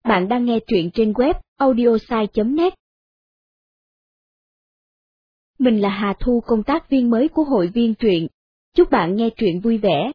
Bạn đang nghe truyện trên web audiosai.net. Mình là Hà Thu, công tác viên mới của hội viên truyện. Chúc bạn nghe truyện vui vẻ.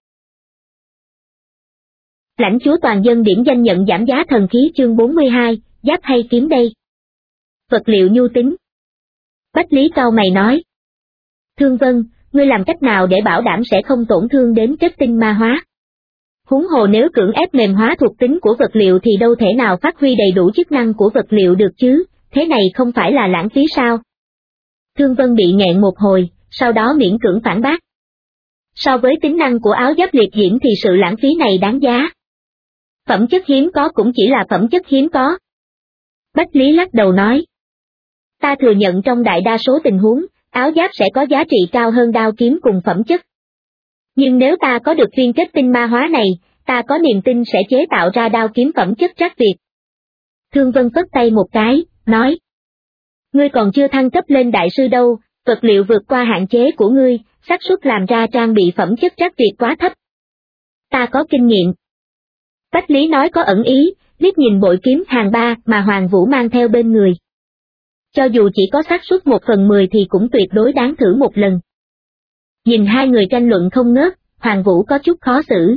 Lãnh chúa toàn dân điểm danh nhận giảm giá thần khí chương 42, giáp hay kiếm đây? Vật liệu nhu tính. Bách Lý cau mày nói. Thương Vân, ngươi làm cách nào để bảo đảm sẽ không tổn thương đến kết tinh ma hóa? Huống hồ nếu cưỡng ép mềm hóa thuộc tính của vật liệu thì đâu thể nào phát huy đầy đủ chức năng của vật liệu được chứ, thế này không phải là lãng phí sao? Thương Vân bị nghẹn một hồi, sau đó miễn cưỡng phản bác. So với tính năng của áo giáp liệt diễm thì sự lãng phí này đáng giá. Phẩm chất hiếm có cũng chỉ là phẩm chất hiếm có. Bách Lý lắc đầu nói. Ta thừa nhận trong đại đa số tình huống, áo giáp sẽ có giá trị cao hơn đao kiếm cùng phẩm chất. Nhưng nếu ta có được viên kết tinh ma hóa này, ta có niềm tin sẽ chế tạo ra đao kiếm phẩm chất trắc tuyệt. Thương Vân phất tay một cái, nói. Ngươi còn chưa thăng cấp lên đại sư đâu, vật liệu vượt qua hạn chế của ngươi, xác suất làm ra trang bị phẩm chất trắc tuyệt quá thấp. Ta có kinh nghiệm. Bách Lý nói có ẩn ý, liếc nhìn bội kiếm hàng 3 mà Hoàng Vũ mang theo bên người. Cho dù chỉ có xác suất 1/10 thì cũng tuyệt đối đáng thử một lần. Nhìn hai người tranh luận không ngớt, Hoàng Vũ có chút khó xử.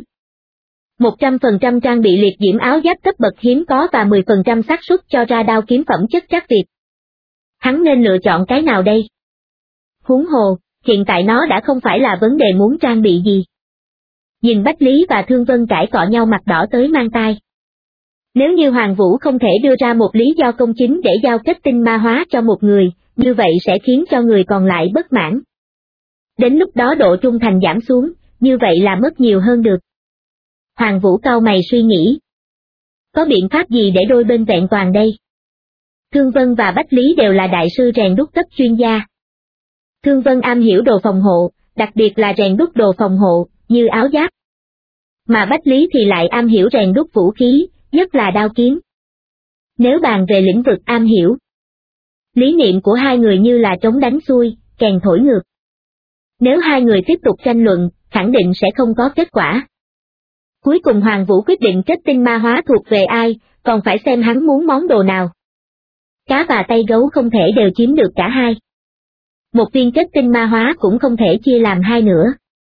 100% trang bị liệt diễm áo giáp cấp bậc hiếm có và 10% xác suất cho ra đao kiếm phẩm chất trắc tuyệt. Hắn nên lựa chọn cái nào đây? Huống hồ, hiện tại nó đã không phải là vấn đề muốn trang bị gì. Nhìn Bách Lý và Thương Vân cãi cọ nhau mặt đỏ tới mang tai. Nếu như Hoàng Vũ không thể đưa ra một lý do công chính để giao kết tinh ma hóa cho một người, như vậy sẽ khiến cho người còn lại bất mãn. Đến lúc đó độ trung thành giảm xuống, như vậy là mất nhiều hơn được. Hoàng Vũ cau mày suy nghĩ. Có biện pháp gì để đôi bên vẹn toàn đây? Thương Vân và Bách Lý đều là đại sư rèn đúc cấp chuyên gia. Thương Vân am hiểu đồ phòng hộ, đặc biệt là rèn đúc đồ phòng hộ, như áo giáp. Mà Bách Lý thì lại am hiểu rèn đúc vũ khí, nhất là đao kiếm. Nếu bàn về lĩnh vực am hiểu, lý niệm của hai người như là trống đánh xuôi, kèn thổi ngược. Nếu hai người tiếp tục tranh luận, khẳng định sẽ không có kết quả. Cuối cùng Hoàng Vũ quyết định kết tinh ma hóa thuộc về ai, còn phải xem hắn muốn món đồ nào. Cá và tay gấu không thể đều chiếm được cả hai. Một viên kết tinh ma hóa cũng không thể chia làm hai nữa.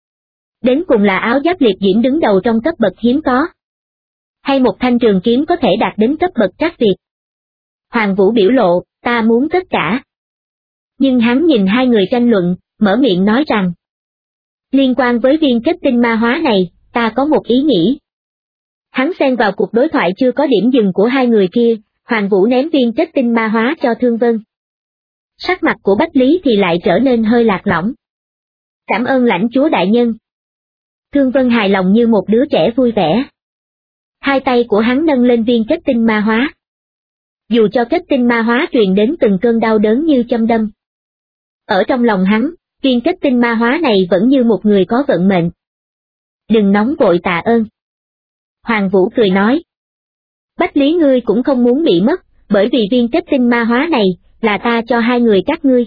Đến cùng là áo giáp liệt diễm đứng đầu trong cấp bậc hiếm có. Hay một thanh trường kiếm có thể đạt đến cấp bậc trắc tuyệt. Hoàng Vũ biểu lộ, ta muốn tất cả. Nhưng hắn nhìn hai người tranh luận, mở miệng nói rằng. Liên quan với viên kết tinh ma hóa này, ta có một ý nghĩ. Hắn xen vào cuộc đối thoại chưa có điểm dừng của hai người kia, Hoàng Vũ ném viên kết tinh ma hóa cho Thương Vân. Sắc mặt của Bách Lý thì lại trở nên hơi lạc lõng. Cảm ơn lãnh chúa đại nhân. Thương Vân hài lòng như một đứa trẻ vui vẻ. Hai tay của hắn nâng lên viên kết tinh ma hóa. Dù cho kết tinh ma hóa truyền đến từng cơn đau đớn như châm đâm. Ở trong lòng hắn, viên kết tinh ma hóa này vẫn như một người có vận mệnh. Đừng nóng vội tạ ơn. Hoàng Vũ cười nói. Bách Lý ngươi cũng không muốn bị mất, bởi vì viên kết tinh ma hóa này, là ta cho hai người các ngươi.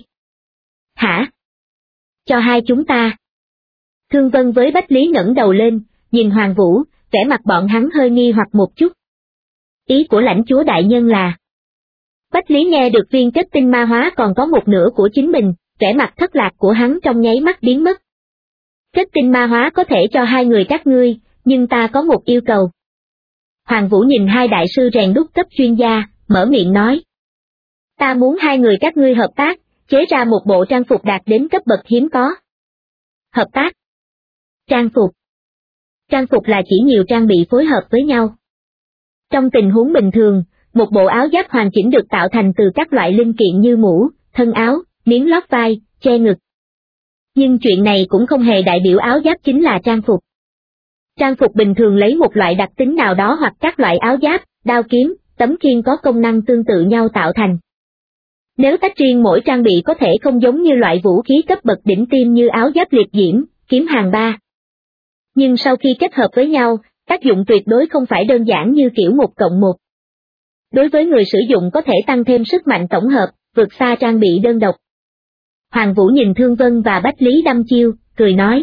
Hả? Cho hai chúng ta. Thương Vân với Bách Lý ngẩng đầu lên, nhìn Hoàng Vũ, vẻ mặt bọn hắn hơi nghi hoặc một chút. Ý của lãnh chúa đại nhân là. Bách Lý nghe được viên kết tinh ma hóa còn có một nửa của chính mình, vẻ mặt thất lạc của hắn trong nháy mắt biến mất. Kết tinh ma hóa có thể cho hai người các ngươi, nhưng ta có một yêu cầu. Hoàng Vũ nhìn hai đại sư rèn đúc cấp chuyên gia, mở miệng nói. Ta muốn hai người các ngươi hợp tác, chế ra một bộ trang phục đạt đến cấp bậc hiếm có. Hợp tác. Trang phục. Trang phục là chỉ nhiều trang bị phối hợp với nhau. Trong tình huống bình thường, một bộ áo giáp hoàn chỉnh được tạo thành từ các loại linh kiện như mũ, thân áo, miếng lót vai, che ngực. Nhưng chuyện này cũng không hề đại biểu áo giáp chính là trang phục. Trang phục bình thường lấy một loại đặc tính nào đó hoặc các loại áo giáp, đao kiếm, tấm khiên có công năng tương tự nhau tạo thành. Nếu tách riêng mỗi trang bị có thể không giống như loại vũ khí cấp bậc đỉnh tiêm như áo giáp liệt diễm, kiếm hàng 3. Nhưng sau khi kết hợp với nhau, tác dụng tuyệt đối không phải đơn giản như kiểu 1+1. Đối với người sử dụng có thể tăng thêm sức mạnh tổng hợp, vượt xa trang bị đơn độc. Hoàng Vũ nhìn Thương Vân và Bách Lý đăm chiêu, cười nói.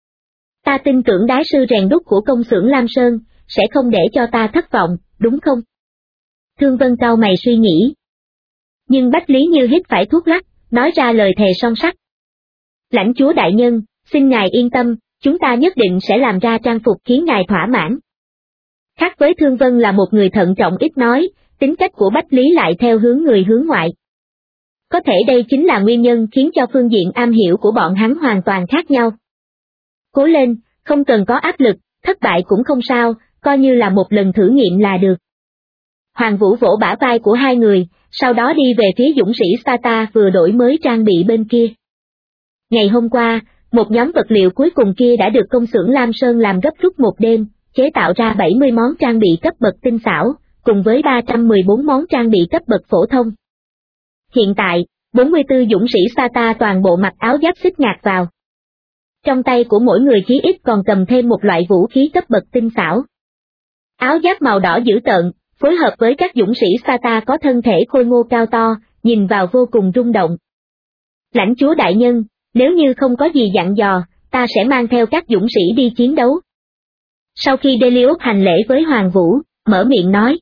Ta tin tưởng đái sư rèn đúc của công xưởng Lam Sơn, sẽ không để cho ta thất vọng, đúng không? Thương Vân cau mày suy nghĩ. Nhưng Bách Lý Như hít phải thuốc lắc, nói ra lời thề son sắt. Lãnh chúa đại nhân, xin ngài yên tâm, chúng ta nhất định sẽ làm ra trang phục khiến ngài thỏa mãn. Khác với Thương Vân là một người thận trọng ít nói, tính cách của Bách Lý lại theo hướng người hướng ngoại. Có thể đây chính là nguyên nhân khiến cho phương diện am hiểu của bọn hắn hoàn toàn khác nhau. Cố lên, không cần có áp lực, thất bại cũng không sao, coi như là một lần thử nghiệm là được. Hoàng Vũ vỗ bả vai của hai người, sau đó đi về phía dũng sĩ Sparta vừa đổi mới trang bị bên kia. Ngày hôm qua, một nhóm vật liệu cuối cùng kia đã được công xưởng Lam Sơn làm gấp rút một đêm, chế tạo ra 70 món trang bị cấp bậc tinh xảo, cùng với 314 món trang bị cấp bậc phổ thông. Hiện tại, 44 dũng sĩ Sparta toàn bộ mặc áo giáp xích ngạc vào. Trong tay của mỗi người chí ít còn cầm thêm một loại vũ khí cấp bậc tinh xảo. Áo giáp màu đỏ dữ tợn, phối hợp với các dũng sĩ Sparta có thân thể khôi ngô cao to, nhìn vào vô cùng rung động. Lãnh chúa đại nhân, nếu như không có gì dặn dò, ta sẽ mang theo các dũng sĩ đi chiến đấu. Sau khi Delius hành lễ với Hoàng Vũ, mở miệng nói.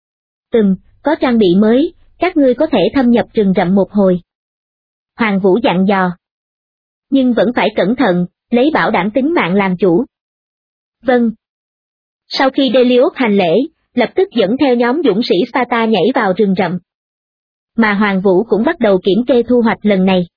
Có trang bị mới, các ngươi có thể thâm nhập rừng rậm một hồi. Hoàng Vũ dặn dò. Nhưng vẫn phải cẩn thận, lấy bảo đảm tính mạng làm chủ. Vâng. Sau khi Delius hành lễ, lập tức dẫn theo nhóm dũng sĩ Sparta nhảy vào rừng rậm. Mà Hoàng Vũ cũng bắt đầu kiểm kê thu hoạch lần này.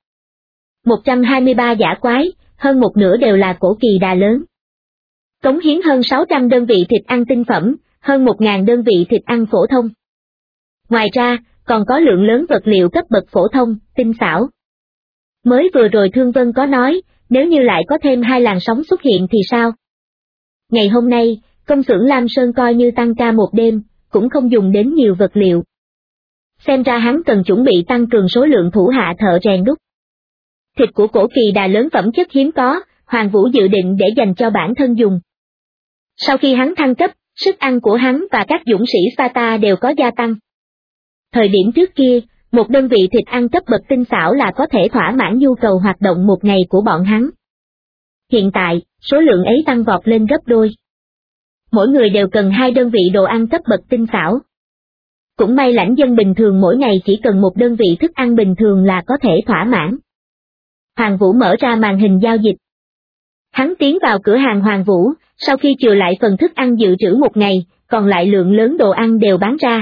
123 dã quái, hơn một nửa đều là cổ kỳ đà lớn. Cống hiến hơn 600 đơn vị thịt ăn tinh phẩm, hơn 1.000 đơn vị thịt ăn phổ thông. Ngoài ra, còn có lượng lớn vật liệu cấp bậc phổ thông, tinh xảo. Mới vừa rồi Thương Vân có nói, nếu như lại có thêm 2 làn sóng xuất hiện thì sao? Ngày hôm nay, công xưởng Lam Sơn coi như tăng ca một đêm, cũng không dùng đến nhiều vật liệu. Xem ra hắn cần chuẩn bị tăng cường số lượng thủ hạ thợ rèn đúc. Thịt của cổ kỳ đà lớn phẩm chất hiếm có, Hoàng Vũ dự định để dành cho bản thân dùng. Sau khi hắn thăng cấp, sức ăn của hắn và các dũng sĩ Sparta đều có gia tăng. Thời điểm trước kia, một đơn vị thịt ăn cấp bậc tinh xảo là có thể thỏa mãn nhu cầu hoạt động một ngày của bọn hắn. Hiện tại, số lượng ấy tăng vọt lên gấp đôi. Mỗi người đều cần 2 đơn vị đồ ăn cấp bậc tinh xảo. Cũng may lãnh dân bình thường mỗi ngày chỉ cần một đơn vị thức ăn bình thường là có thể thỏa mãn. Hoàng Vũ mở ra màn hình giao dịch. Hắn tiến vào cửa hàng Hoàng Vũ, sau khi trừ lại phần thức ăn dự trữ một ngày, còn lại lượng lớn đồ ăn đều bán ra.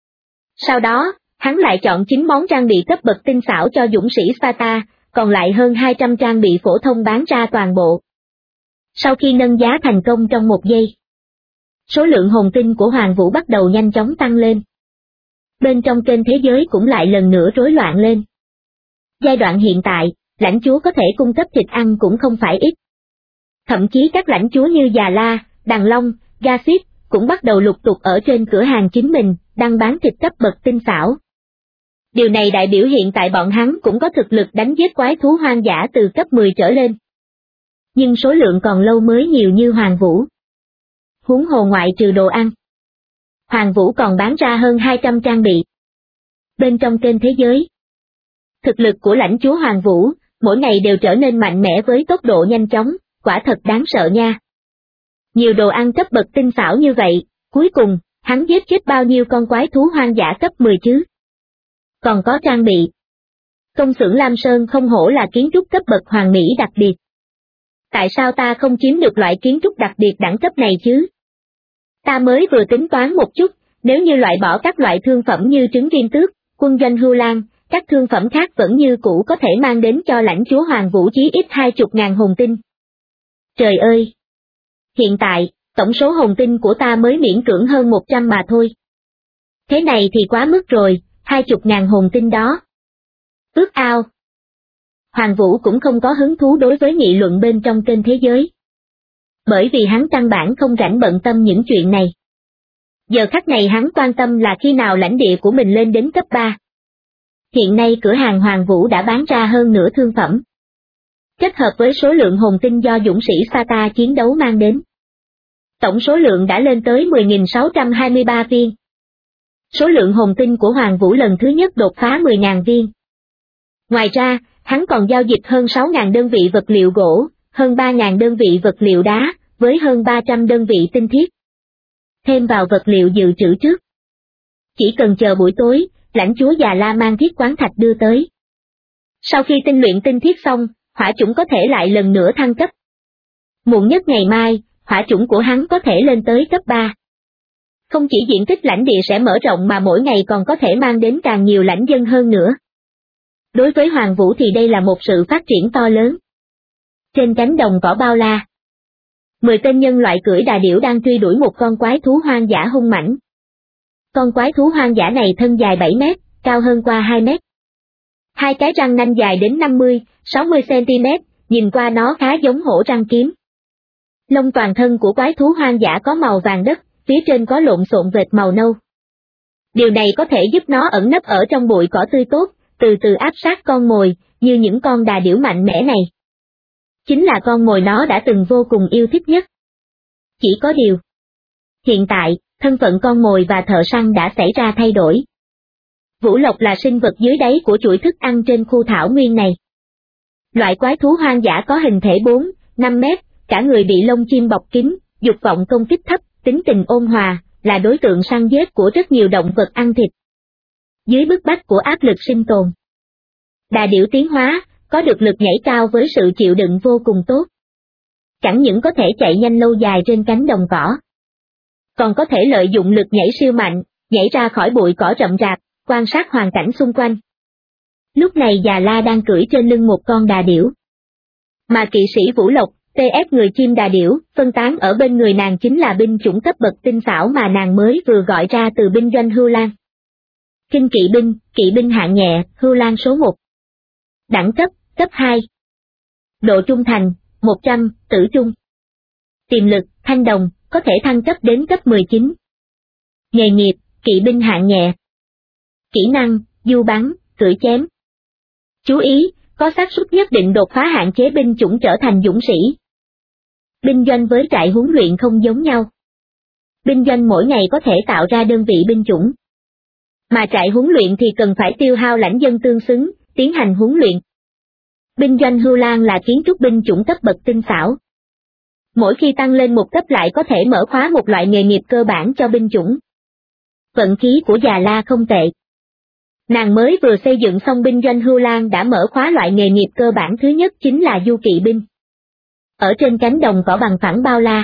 Sau đó, hắn lại chọn 9 món trang bị cấp bậc tinh xảo cho dũng sĩ Sparta, còn lại hơn 200 trang bị phổ thông bán ra toàn bộ. Sau khi nâng giá thành công trong 1 giây, số lượng hồn tinh của Hoàng Vũ bắt đầu nhanh chóng tăng lên. Bên trong kênh thế giới cũng lại lần nữa rối loạn lên. Giai đoạn hiện tại, lãnh chúa có thể cung cấp thịt ăn cũng không phải ít. Thậm chí các lãnh chúa như Già La, Đằng Long, Gasip cũng bắt đầu lục tục ở trên cửa hàng chính mình, đang bán thịt cấp bậc tinh xảo. Điều này đại biểu hiện tại bọn hắn cũng có thực lực đánh giết quái thú hoang dã từ cấp 10 trở lên. Nhưng số lượng còn lâu mới nhiều như Hoàng Vũ. Huống hồ ngoại trừ đồ ăn, Hoàng Vũ còn bán ra hơn 200 trang bị. Bên trong kênh thế giới, thực lực của lãnh chúa Hoàng Vũ, mỗi ngày đều trở nên mạnh mẽ với tốc độ nhanh chóng, quả thật đáng sợ nha. Nhiều đồ ăn cấp bậc tinh xảo như vậy, cuối cùng, hắn giết chết bao nhiêu con quái thú hoang dã cấp 10 chứ? Còn có trang bị. Công xưởng Lam Sơn không hổ là kiến trúc cấp bậc hoàn mỹ đặc biệt. Tại sao ta không chiếm được loại kiến trúc đặc biệt đẳng cấp này chứ? Ta mới vừa tính toán một chút, nếu như loại bỏ các loại thương phẩm như trứng viêm tước, quân doanh hưu lang, các thương phẩm khác vẫn như cũ có thể mang đến cho lãnh chúa Hoàng Vũ chí ít 20.000 hồn tinh. Trời ơi! Hiện tại, tổng số hồn tinh của ta mới miễn cưỡng hơn 100 mà thôi. Thế này thì quá mức rồi, 20.000 hồn tinh đó. Ước ao. Hoàng Vũ cũng không có hứng thú đối với nghị luận bên trong kênh thế giới. Bởi vì hắn căn bản không rảnh bận tâm những chuyện này. Giờ khắc này hắn quan tâm là khi nào lãnh địa của mình lên đến cấp 3. Hiện nay cửa hàng Hoàng Vũ đã bán ra hơn nửa thương phẩm. Kết hợp với số lượng hồn tinh do dũng sĩ Sparta chiến đấu mang đến, tổng số lượng đã lên tới 10.623 viên. Số lượng hồn tinh của Hoàng Vũ lần thứ nhất đột phá 10.000 viên. Ngoài ra, hắn còn giao dịch hơn 6.000 đơn vị vật liệu gỗ, hơn 3.000 đơn vị vật liệu đá, với hơn 300 đơn vị tinh thiết. Thêm vào vật liệu dự trữ trước. chỉ cần chờ buổi tối, lãnh chúa già La mang thiết quán thạch đưa tới. Sau khi tinh luyện tinh thiết xong, hỏa chủng có thể lại lần nữa thăng cấp. Muộn nhất ngày mai, hỏa chủng của hắn có thể lên tới cấp 3. Không chỉ diện tích lãnh địa sẽ mở rộng mà mỗi ngày còn có thể mang đến càng nhiều lãnh dân hơn nữa. Đối với Hoàng Vũ thì đây là một sự phát triển to lớn. Trên cánh đồng cỏ bao la, 10 tên nhân loại cưỡi đà điểu đang truy đuổi một con quái thú hoang dã hung mãnh. Con quái thú hoang dã này thân dài 7 mét, cao hơn qua 2 mét. Hai cái răng nanh dài đến 50-60 cm, nhìn qua nó khá giống hổ răng kiếm. Lông toàn thân của quái thú hoang dã có màu vàng đất, phía trên có lộn xộn vệt màu nâu. Điều này có thể giúp nó ẩn nấp ở trong bụi cỏ tươi tốt, từ từ áp sát con mồi, như những con đà điểu mạnh mẽ này. Chính là con mồi nó đã từng vô cùng yêu thích nhất. Chỉ có điều, hiện tại, thân phận con mồi và thợ săn đã xảy ra thay đổi. Vũ Lộc là sinh vật dưới đáy của chuỗi thức ăn trên khu thảo nguyên này. Loại quái thú hoang dã có hình thể 4-5 mét, cả người bị lông chim bọc kín, dục vọng công kích thấp, tính tình ôn hòa, là đối tượng săn giết của rất nhiều động vật ăn thịt. Dưới bức bách của áp lực sinh tồn, đà điểu tiến hóa, có được lực nhảy cao với sự chịu đựng vô cùng tốt. Chẳng những có thể chạy nhanh lâu dài trên cánh đồng cỏ, còn có thể lợi dụng lực nhảy siêu mạnh, nhảy ra khỏi bụi cỏ rậm rạp, quan sát hoàn cảnh xung quanh. Lúc này Già La đang cưỡi trên lưng một con đà điểu. Mà kỵ sĩ Vũ Lộc, TF người chim đà điểu, phân tán ở bên người nàng chính là binh chủng cấp bậc tinh xảo mà nàng mới vừa gọi ra từ binh doanh Hưu Lan. Kinh kỵ binh hạng nhẹ, Hưu Lan số 1. Đẳng cấp, cấp 2. Độ trung thành, 100, tử trung. Tiềm lực, thanh đồng, có thể thăng cấp đến cấp 19. Nghề nghiệp, kỵ binh hạng nhẹ. Kỹ năng, du bắn, cưỡi chém. Chú ý, có xác suất nhất định đột phá hạn chế binh chủng trở thành dũng sĩ. Binh doanh với trại huấn luyện không giống nhau. Binh doanh mỗi ngày có thể tạo ra đơn vị binh chủng. Mà trại huấn luyện thì cần phải tiêu hao lãnh dân tương xứng, tiến hành huấn luyện. Binh doanh Hưu Lan là kiến trúc binh chủng cấp bậc tinh xảo. Mỗi khi tăng lên một cấp lại có thể mở khóa một loại nghề nghiệp cơ bản cho binh chủng. Vận khí của Già La không tệ. Nàng mới vừa xây dựng xong binh doanh Hưu Lan đã mở khóa loại nghề nghiệp cơ bản thứ nhất chính là du kỵ binh. Ở trên cánh đồng cỏ bằng phẳng bao la,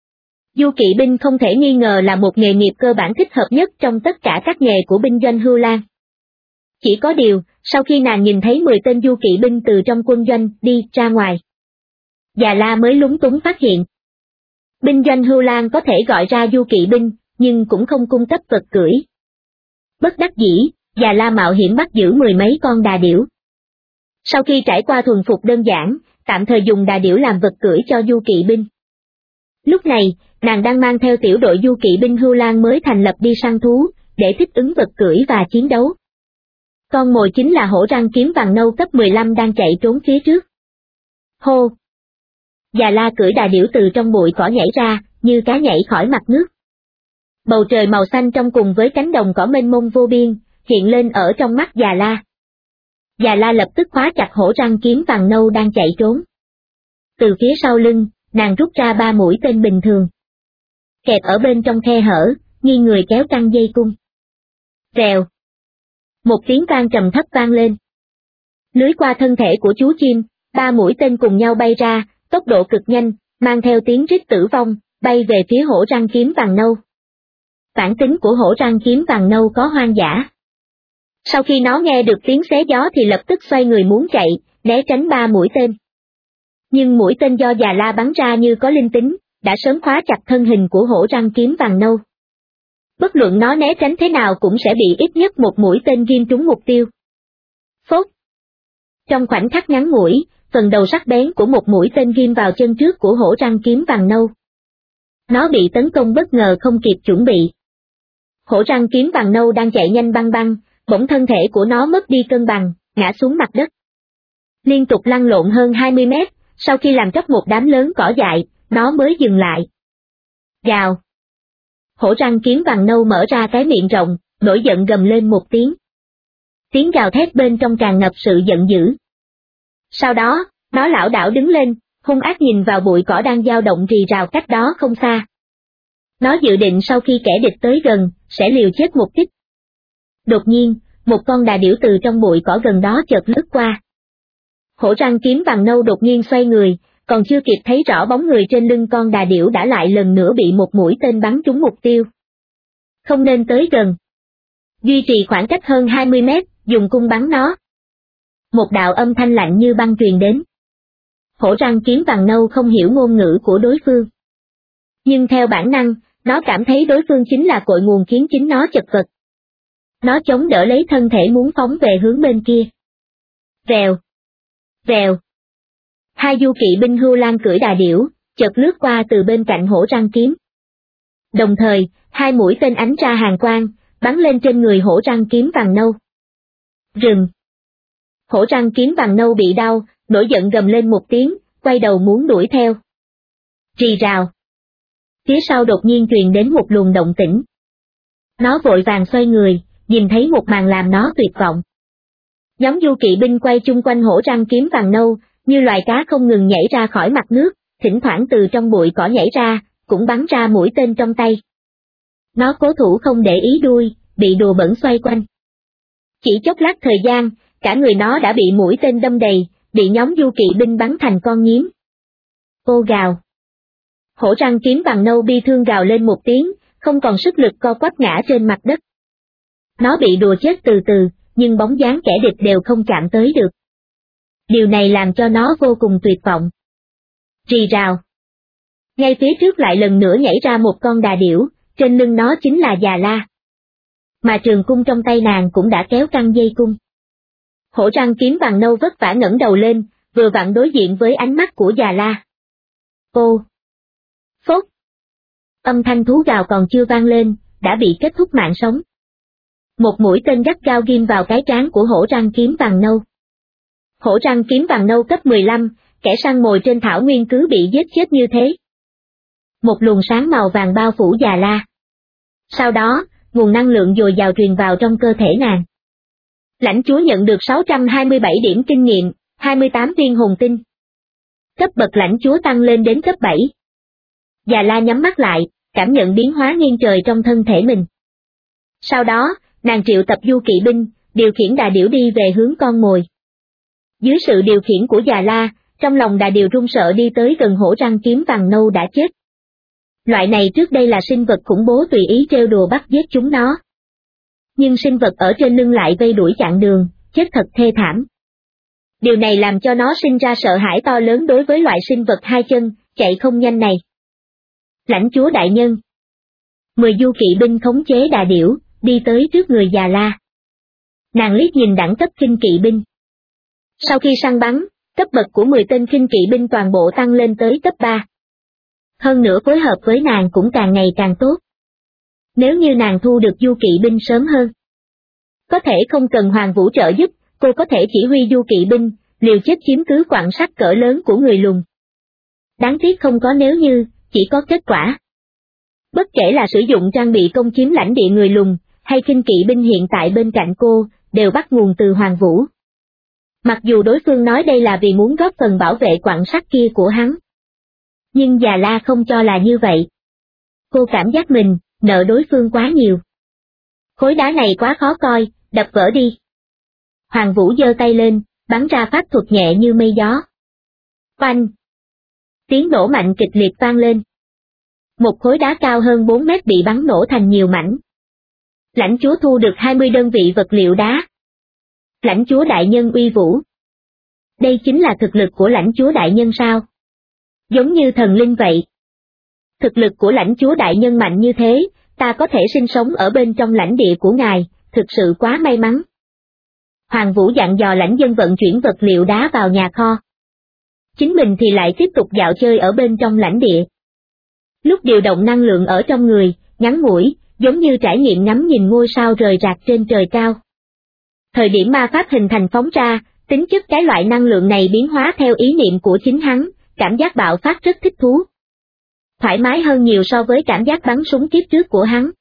du kỵ binh không thể nghi ngờ là một nghề nghiệp cơ bản thích hợp nhất trong tất cả các nghề của binh doanh Hưu Lan. Chỉ có điều, sau khi nàng nhìn thấy 10 tên du kỵ binh từ trong quân doanh đi ra ngoài, Già La mới lúng túng phát hiện. Binh doanh Hưu Lan có thể gọi ra du kỵ binh, nhưng cũng không cung cấp vật cưỡi. Bất đắc dĩ, Già La mạo hiểm bắt giữ 10 mấy con đà điểu. Sau khi trải qua thuần phục đơn giản, tạm thời dùng đà điểu làm vật cưỡi cho du kỵ binh. Lúc này, nàng đang mang theo tiểu đội du kỵ binh Hưu Lan mới thành lập đi săn thú, để thích ứng vật cưỡi và chiến đấu. Con mồi chính là hổ răng kiếm vàng nâu cấp 15 đang chạy trốn phía trước. Hô! Già La cưỡi đà điểu từ trong bụi cỏ nhảy ra, như cá nhảy khỏi mặt nước. Bầu trời màu xanh trong cùng với cánh đồng cỏ mênh mông vô biên, hiện lên ở trong mắt Già La. Già La lập tức khóa chặt hổ răng kiếm vàng nâu đang chạy trốn. Từ phía sau lưng, nàng rút ra 3 mũi tên bình thường. Kẹp ở bên trong khe hở, nghiêng người kéo căng dây cung. Rèo. Một tiếng vang trầm thấp vang lên. Lưới qua thân thể của chú chim, 3 mũi tên cùng nhau bay ra, tốc độ cực nhanh, mang theo tiếng rít tử vong, bay về phía hổ răng kiếm vàng nâu. Bản tính của hổ răng kiếm vàng nâu có hoang dã. Sau khi nó nghe được tiếng xé gió thì lập tức xoay người muốn chạy, né tránh 3 mũi tên. Nhưng mũi tên do Già La bắn ra như có linh tính, đã sớm khóa chặt thân hình của hổ răng kiếm vàng nâu. Bất luận nó né tránh thế nào cũng sẽ bị ít nhất một mũi tên ghim trúng mục tiêu. Phốt! Trong khoảnh khắc ngắn ngủi, phần đầu sắc bén của một mũi tên ghim vào chân trước của hổ răng kiếm vàng nâu. Nó bị tấn công bất ngờ không kịp chuẩn bị. Hổ răng kiếm vàng nâu đang chạy nhanh băng băng, bỗng thân thể của nó mất đi cân bằng, ngã xuống mặt đất. Liên tục lăn lộn hơn 20 mét, sau khi làm tróc một đám lớn cỏ dại, nó mới dừng lại. Gào! Hổ răng kiếm vàng nâu mở ra cái miệng rộng, nổi giận gầm lên một tiếng. Tiếng gào thét bên trong tràn ngập sự giận dữ. Sau đó, nó lảo đảo đứng lên, hung ác nhìn vào bụi cỏ đang dao động rì rào cách đó không xa. Nó dự định sau khi kẻ địch tới gần, sẽ liều chết một kích. Đột nhiên, một con đà điểu từ trong bụi cỏ gần đó chợt lướt qua. Hổ răng kiếm vàng nâu đột nhiên xoay người, còn chưa kịp thấy rõ bóng người trên lưng con đà điểu đã lại lần nữa bị một mũi tên bắn trúng mục tiêu. Không nên tới gần. Duy trì khoảng cách hơn 20 mét, dùng cung bắn nó. Một đạo âm thanh lạnh như băng truyền đến. Hổ răng kiếm vàng nâu không hiểu ngôn ngữ của đối phương. Nhưng theo bản năng, nó cảm thấy đối phương chính là cội nguồn khiến chính nó chật vật. Nó chống đỡ lấy thân thể muốn phóng về hướng bên kia. Vèo, vèo. Hai du kỵ binh hưu lang cưỡi đà điểu, chợt lướt qua từ bên cạnh hổ răng kiếm. Đồng thời, hai mũi tên ánh ra hàn quang, bắn lên trên người hổ răng kiếm vàng nâu. Rừng. Hổ răng kiếm vàng nâu bị đau, nổi giận gầm lên một tiếng, quay đầu muốn đuổi theo. Rì rào. Phía sau đột nhiên truyền đến một luồng động tĩnh. Nó vội vàng xoay người, nhìn thấy một màn làm nó tuyệt vọng. Nhóm du kỵ binh quay chung quanh hổ răng kiếm vàng nâu, như loài cá không ngừng nhảy ra khỏi mặt nước, thỉnh thoảng từ trong bụi cỏ nhảy ra, cũng bắn ra mũi tên trong tay. Nó cố thủ không để ý đuôi, bị đùa bẩn xoay quanh. Chỉ chốc lát thời gian, cả người nó đã bị mũi tên đâm đầy, bị nhóm du kỵ binh bắn thành con nhím. Ô gào. Hổ răng kiếm vàng nâu bi thương gào lên một tiếng, không còn sức lực co quắp ngã trên mặt đất. Nó bị đùa chết từ từ, nhưng bóng dáng kẻ địch đều không chạm tới được. Điều này làm cho nó vô cùng tuyệt vọng. Rì rào. Ngay phía trước lại lần nữa nhảy ra một con đà điểu, trên lưng nó chính là Già La. Mà trường cung trong tay nàng cũng đã kéo căng dây cung. Hổ răng kiếm vàng nâu vất vả ngẩng đầu lên, vừa vặn đối diện với ánh mắt của Già La. Ô! Phốt! Âm thanh thú gào còn chưa vang lên, đã bị kết thúc mạng sống. Một mũi tên gắt gao ghim vào cái trán của hổ răng kiếm vàng nâu. Hổ răng kiếm vàng nâu cấp 15, kẻ săn mồi trên thảo nguyên cứ bị giết chết như thế. Một luồng sáng màu vàng bao phủ Già La. Sau đó, nguồn năng lượng dồi dào truyền vào trong cơ thể nàng. Lãnh chúa nhận được 627 điểm kinh nghiệm, 28 viên hồn tinh. Cấp bậc lãnh chúa tăng lên đến cấp 7. Già La nhắm mắt lại, cảm nhận biến hóa nghiêng trời trong thân thể mình. Sau đó, nàng triệu tập du kỵ binh, điều khiển đà điểu đi về hướng con mồi. Dưới sự điều khiển của Già La, trong lòng đà điểu run sợ đi tới gần hổ răng kiếm vàng nâu đã chết. Loại này trước đây là sinh vật khủng bố tùy ý trêu đùa bắt giết chúng nó. Nhưng sinh vật ở trên lưng lại vây đuổi chặn đường, chết thật thê thảm. Điều này làm cho nó sinh ra sợ hãi to lớn đối với loại sinh vật hai chân, chạy không nhanh này. Lãnh chúa đại nhân. 10 du kỵ binh khống chế đà điểu, đi tới trước người Già La. Nàng liếc nhìn đẳng cấp khinh kỵ binh. Sau khi săn bắn, cấp bậc của 10 tên khinh kỵ binh toàn bộ tăng lên tới cấp 3. Hơn nữa phối hợp với nàng cũng càng ngày càng tốt. Nếu như nàng thu được du kỵ binh sớm hơn, có thể không cần Hoàng Vũ trợ giúp, cô có thể chỉ huy du kỵ binh, liều chết chiếm cứ quặng sắt cỡ lớn của người lùn. Đáng tiếc không có nếu như, chỉ có kết quả. Bất kể là sử dụng trang bị công chiếm lãnh địa người lùn, hay khinh kỵ binh hiện tại bên cạnh cô, đều bắt nguồn từ Hoàng Vũ. Mặc dù đối phương nói đây là vì muốn góp phần bảo vệ quặng sắt kia của hắn. Nhưng Già La không cho là như vậy. Cô cảm giác mình, nợ đối phương quá nhiều. Khối đá này quá khó coi, đập vỡ đi. Hoàng Vũ giơ tay lên, bắn ra pháp thuật nhẹ như mây gió. Oanh! Tiếng nổ mạnh kịch liệt vang lên. Một khối đá cao hơn 4 mét bị bắn nổ thành nhiều mảnh. Lãnh chúa thu được 20 đơn vị vật liệu đá. Lãnh chúa đại nhân uy vũ. Đây chính là thực lực của lãnh chúa đại nhân sao? Giống như thần linh vậy. Thực lực của lãnh chúa đại nhân mạnh như thế, ta có thể sinh sống ở bên trong lãnh địa của ngài, thực sự quá may mắn. Hoàng Vũ dặn dò lãnh dân vận chuyển vật liệu đá vào nhà kho. Chính mình thì lại tiếp tục dạo chơi ở bên trong lãnh địa. Lúc điều động năng lượng ở trong người, ngắn ngủi, giống như trải nghiệm ngắm nhìn ngôi sao rời rạc trên trời cao. Thời điểm ma pháp hình thành phóng ra, tính chất cái loại năng lượng này biến hóa theo ý niệm của chính hắn, cảm giác bạo phát rất thích thú. Thoải mái hơn nhiều so với cảm giác bắn súng kiếp trước của hắn.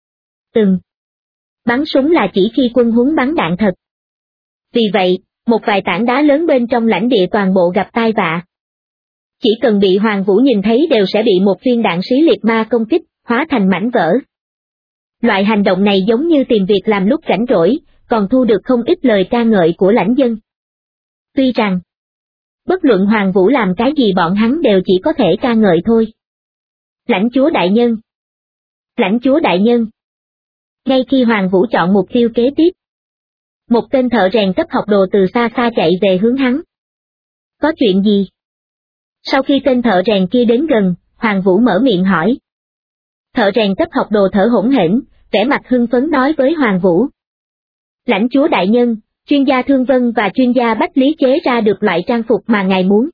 Bắn súng là chỉ khi quân huấn bắn đạn thật. Vì vậy, một vài tảng đá lớn bên trong lãnh địa toàn bộ gặp tai vạ. Chỉ cần bị Hoàng Vũ nhìn thấy đều sẽ bị một viên đạn xí liệt ma công kích, hóa thành mảnh vỡ. Loại hành động này giống như tìm việc làm lúc rảnh rỗi, còn thu được không ít lời ca ngợi của lãnh dân. Tuy rằng, bất luận Hoàng Vũ làm cái gì bọn hắn đều chỉ có thể ca ngợi thôi. Lãnh chúa đại nhân! Lãnh chúa đại nhân! Ngay khi Hoàng Vũ chọn mục tiêu kế tiếp, một tên thợ rèn cấp học đồ từ xa xa chạy về hướng hắn. Có chuyện gì? Sau khi tên thợ rèn kia đến gần, Hoàng Vũ mở miệng hỏi. Thợ rèn cấp học đồ thở hổn hển, vẻ mặt hưng phấn nói với Hoàng Vũ. Lãnh chúa đại nhân, chuyên gia Thương Vân và chuyên gia Bách Lý chế ra được loại trang phục mà ngài muốn.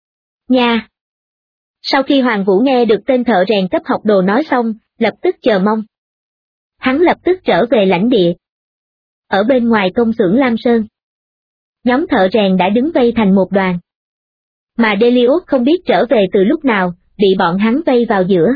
Nha! Sau khi Hoàng Vũ nghe được tên thợ rèn cấp học đồ nói xong, lập tức chờ mong. Hắn lập tức trở về lãnh địa. Ở bên ngoài công xưởng Lam Sơn, nhóm thợ rèn đã đứng vây thành một đoàn. Mà Delius không biết trở về từ lúc nào, bị bọn hắn vây vào giữa.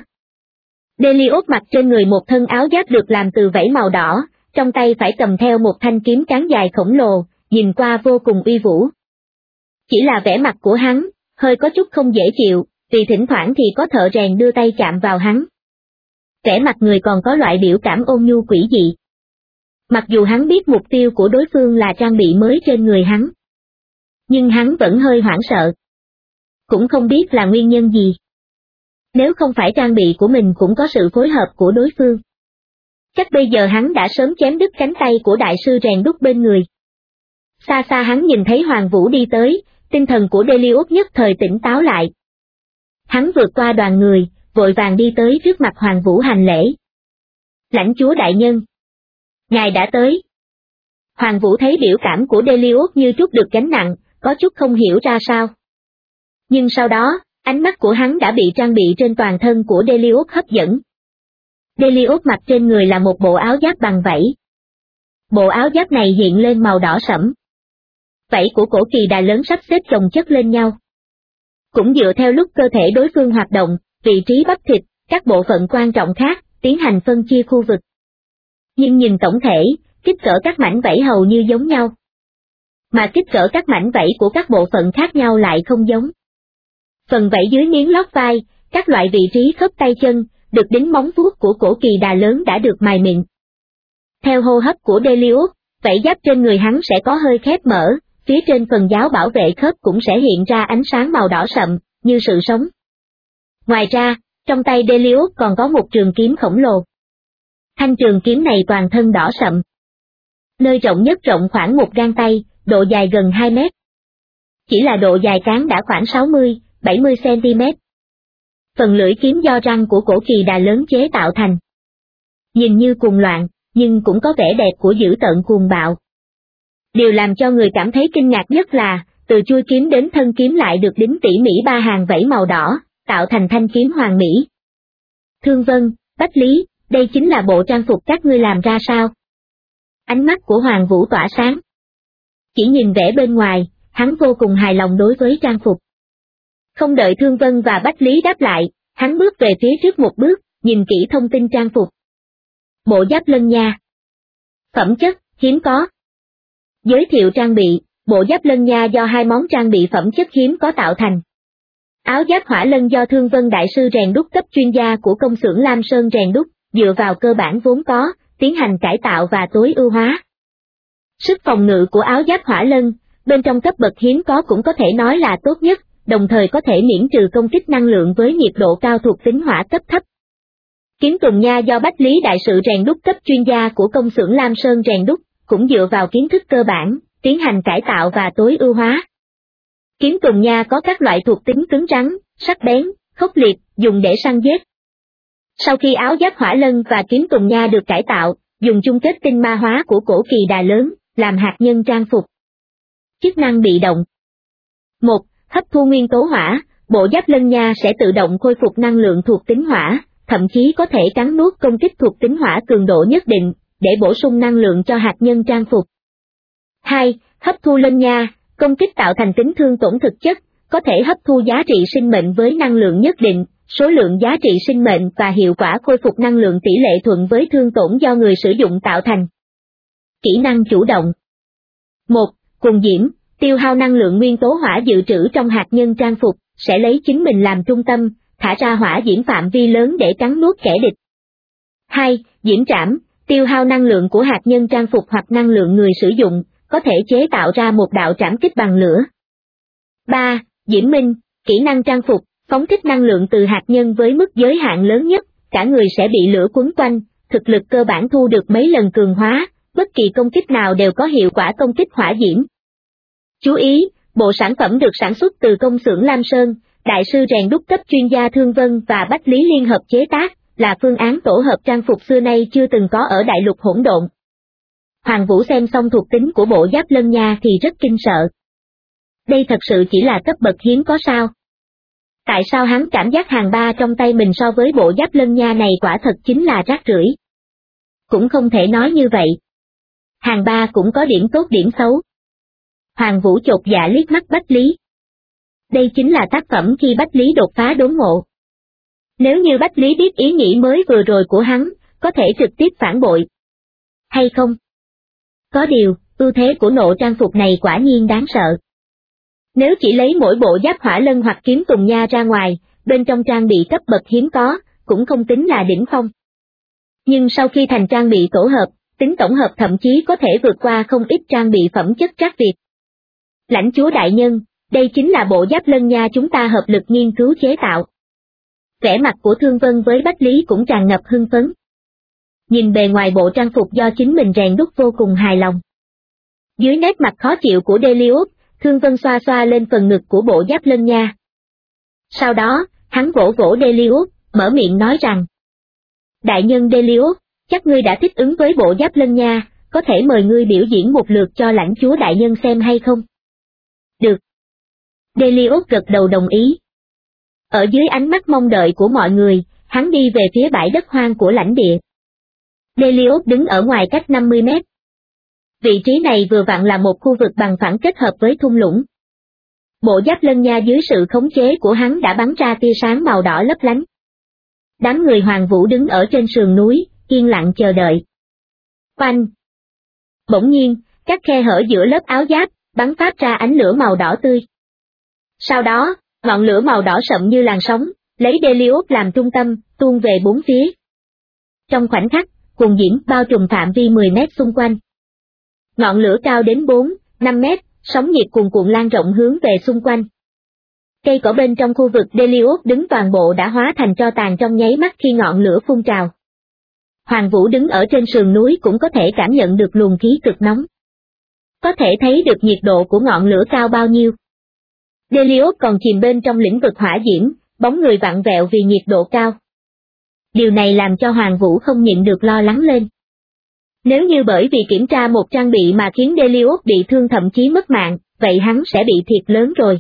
Delius mặc trên người một thân áo giáp được làm từ vảy màu đỏ, trong tay phải cầm theo một thanh kiếm cán dài khổng lồ, nhìn qua vô cùng uy vũ. Chỉ là vẻ mặt của hắn, hơi có chút không dễ chịu, vì thỉnh thoảng thì có thợ rèn đưa tay chạm vào hắn. Vẻ mặt người còn có loại biểu cảm ôn nhu quỷ dị. Mặc dù hắn biết mục tiêu của đối phương là trang bị mới trên người hắn, nhưng hắn vẫn hơi hoảng sợ. Cũng không biết là nguyên nhân gì. Nếu không phải trang bị của mình cũng có sự phối hợp của đối phương, chắc bây giờ hắn đã sớm chém đứt cánh tay của đại sư rèn đúc bên người. Xa xa hắn nhìn thấy Hoàng Vũ đi tới, tinh thần của Delius nhất thời tỉnh táo lại. Hắn vượt qua đoàn người, vội vàng đi tới trước mặt Hoàng Vũ hành lễ. Lãnh chúa đại nhân! Ngài đã tới. Hoàng Vũ thấy biểu cảm của Delius như trút được gánh nặng, có chút không hiểu ra sao. Nhưng sau đó, ánh mắt của hắn đã bị trang bị trên toàn thân của Delius hấp dẫn. Delius mặc trên người là một bộ áo giáp bằng vảy. Bộ áo giáp này hiện lên màu đỏ sẫm. Vảy của cổ kỳ đà lớn sắp xếp chồng chất lên nhau. Cũng dựa theo lúc cơ thể đối phương hoạt động, vị trí bắp thịt, các bộ phận quan trọng khác, tiến hành phân chia khu vực. Nhưng nhìn tổng thể, kích cỡ các mảnh vảy hầu như giống nhau. Mà kích cỡ các mảnh vảy của các bộ phận khác nhau lại không giống. Phần vảy dưới miếng lót vai, các loại vị trí khớp tay chân, được đính móng vuốt của cổ kỳ đà lớn đã được mài mịn. Theo hô hấp của Delius, vảy giáp trên người hắn sẽ có hơi khép mở, phía trên phần giáo bảo vệ khớp cũng sẽ hiện ra ánh sáng màu đỏ sậm, như sự sống. Ngoài ra, trong tay Delius còn có một trường kiếm khổng lồ. Thanh trường kiếm này toàn thân đỏ sậm. Nơi rộng nhất rộng khoảng một gang tay, độ dài gần 2 mét. Chỉ là độ dài cán đã khoảng 60-70 cm. Phần lưỡi kiếm do răng của cổ kỳ đà lớn chế tạo thành. Nhìn như cuồng loạn, nhưng cũng có vẻ đẹp của dữ tợn cuồng bạo. Điều làm cho người cảm thấy kinh ngạc nhất là, từ chuôi kiếm đến thân kiếm lại được đính tỉ mỉ 3 hàng vảy màu đỏ, tạo thành thanh kiếm hoàn mỹ. Thương Vân, Bách Lý, đây chính là bộ trang phục các ngươi làm ra sao? Ánh mắt của Hoàng Vũ tỏa sáng. Chỉ nhìn vẻ bên ngoài, hắn vô cùng hài lòng đối với trang phục. Không đợi Thương Vân và Bách Lý đáp lại, hắn bước về phía trước một bước, nhìn kỹ thông tin trang phục. Bộ giáp lân nha. Phẩm chất, hiếm có. Giới thiệu trang bị, bộ giáp lân nha do 2 món trang bị phẩm chất hiếm có tạo thành. Áo giáp hỏa lân do Thương Vân đại sư rèn đúc cấp chuyên gia của công xưởng Lam Sơn rèn đúc, dựa vào cơ bản vốn có, tiến hành cải tạo và tối ưu hóa. Sức phòng ngự của áo giáp hỏa lân, bên trong cấp bậc hiếm có cũng có thể nói là tốt nhất, đồng thời có thể miễn trừ công kích năng lượng với nhiệt độ cao thuộc tính hỏa cấp thấp. Kiếm tùng nha do Bách Lý đại sự rèn đúc cấp chuyên gia của công xưởng Lam Sơn rèn đúc, cũng dựa vào kiến thức cơ bản, tiến hành cải tạo và tối ưu hóa. Kiếm tùng nha có các loại thuộc tính cứng rắn, sắc bén, khốc liệt, dùng để săn giết. Sau khi áo giáp hỏa lân và kiếm tùng nha được cải tạo, dùng chung kết tinh ma hóa của cổ kỳ đà lớn, làm hạt nhân trang phục. Chức năng bị động. 1. Hấp thu nguyên tố hỏa, bộ giáp lân nha sẽ tự động khôi phục năng lượng thuộc tính hỏa, thậm chí có thể cắn nuốt công kích thuộc tính hỏa cường độ nhất định, để bổ sung năng lượng cho hạt nhân trang phục. 2. Hấp thu lân nha, công kích tạo thành tính thương tổn thực chất, có thể hấp thu giá trị sinh mệnh với năng lượng nhất định, số lượng giá trị sinh mệnh và hiệu quả khôi phục năng lượng tỷ lệ thuận với thương tổn do người sử dụng tạo thành. Kỹ năng chủ động. 1. Cuồng diễm, tiêu hao năng lượng nguyên tố hỏa dự trữ trong hạt nhân trang phục, sẽ lấy chính mình làm trung tâm, thả ra hỏa diễm phạm vi lớn để cắn nuốt kẻ địch. 2. Diễm trảm, tiêu hao năng lượng của hạt nhân trang phục hoặc năng lượng người sử dụng, có thể chế tạo ra một đạo trảm kích bằng lửa. 3. Diễm minh, kỹ năng trang phục, phóng thích năng lượng từ hạt nhân với mức giới hạn lớn nhất, cả người sẽ bị lửa quấn quanh, thực lực cơ bản thu được mấy lần cường hóa, bất kỳ công kích nào đều có hiệu quả công kích hỏa diễm. Chú ý, bộ sản phẩm được sản xuất từ công xưởng Lam Sơn, đại sư rèn đúc cấp chuyên gia Thương Vân và Bách Lý liên hợp chế tác, là phương án tổ hợp trang phục xưa nay chưa từng có ở đại lục hỗn độn. Hoàng Vũ xem xong thuộc tính của bộ giáp lân nha thì rất kinh sợ. Đây thật sự chỉ là cấp bậc hiếm có sao? Tại sao hắn cảm giác hàng ba trong tay mình so với bộ giáp lân nha này quả thật chính là rác rưởi? Cũng không thể nói như vậy. Hàng ba cũng có điểm tốt điểm xấu. Hoàng Vũ chột dạ liếc mắt Bách Lý. Đây chính là tác phẩm khi Bách Lý đột phá đốn ngộ. Nếu như Bách Lý biết ý nghĩ mới vừa rồi của hắn, có thể trực tiếp phản bội. Hay không? Có điều, ưu thế của nộ trang phục này quả nhiên đáng sợ. Nếu chỉ lấy mỗi bộ giáp hỏa lân hoặc kiếm tùng nha ra ngoài, bên trong trang bị cấp bậc hiếm có, cũng không tính là đỉnh phong. Nhưng sau khi thành trang bị tổ hợp, tính tổng hợp thậm chí có thể vượt qua không ít trang bị phẩm chất trác Việt. Lãnh chúa đại nhân, đây chính là bộ giáp lân nha chúng ta hợp lực nghiên cứu chế tạo. Vẻ mặt của Thương Vân với Bách Lý cũng tràn ngập hưng phấn. Nhìn bề ngoài bộ trang phục do chính mình rèn đúc vô cùng hài lòng. Dưới nét mặt khó chịu của Delius, Thương Vân xoa xoa lên phần ngực của bộ giáp lân nha. Sau đó, hắn vỗ vỗ Delius, mở miệng nói rằng: Đại nhân Delius, chắc ngươi đã thích ứng với bộ giáp lân nha, có thể mời ngươi biểu diễn một lượt cho lãnh chúa đại nhân xem hay không? Được. Delius gật đầu đồng ý. Ở dưới ánh mắt mong đợi của mọi người, hắn đi về phía bãi đất hoang của lãnh địa. Delius đứng ở ngoài cách 50 mét. Vị trí này vừa vặn là một khu vực bằng phẳng kết hợp với thung lũng. Bộ giáp lân nha dưới sự khống chế của hắn đã bắn ra tia sáng màu đỏ lấp lánh. Đám người Hoàng Vũ đứng ở trên sườn núi, yên lặng chờ đợi. Oanh! Bỗng nhiên, các khe hở giữa lớp áo giáp, bắn phát ra ánh lửa màu đỏ tươi. Sau đó, ngọn lửa màu đỏ sậm như làn sóng, lấy Delius làm trung tâm, tuôn về bốn phía. Trong khoảnh khắc, cuồng diễm bao trùm phạm vi 10 mét xung quanh. Ngọn lửa cao đến 4-5 mét, sóng nhiệt cuồn cuộn lan rộng hướng về xung quanh. Cây cỏ bên trong khu vực Delius đứng toàn bộ đã hóa thành tro tàn trong nháy mắt khi ngọn lửa phun trào. Hoàng Vũ đứng ở trên sườn núi cũng có thể cảm nhận được luồng khí cực nóng. Có thể thấy được nhiệt độ của ngọn lửa cao bao nhiêu. Delius còn chìm bên trong lĩnh vực hỏa diễm, bóng người vặn vẹo vì nhiệt độ cao. Điều này làm cho Hoàng Vũ không nhịn được lo lắng lên. Nếu như bởi vì kiểm tra một trang bị mà khiến Delius bị thương thậm chí mất mạng, vậy hắn sẽ bị thiệt lớn rồi.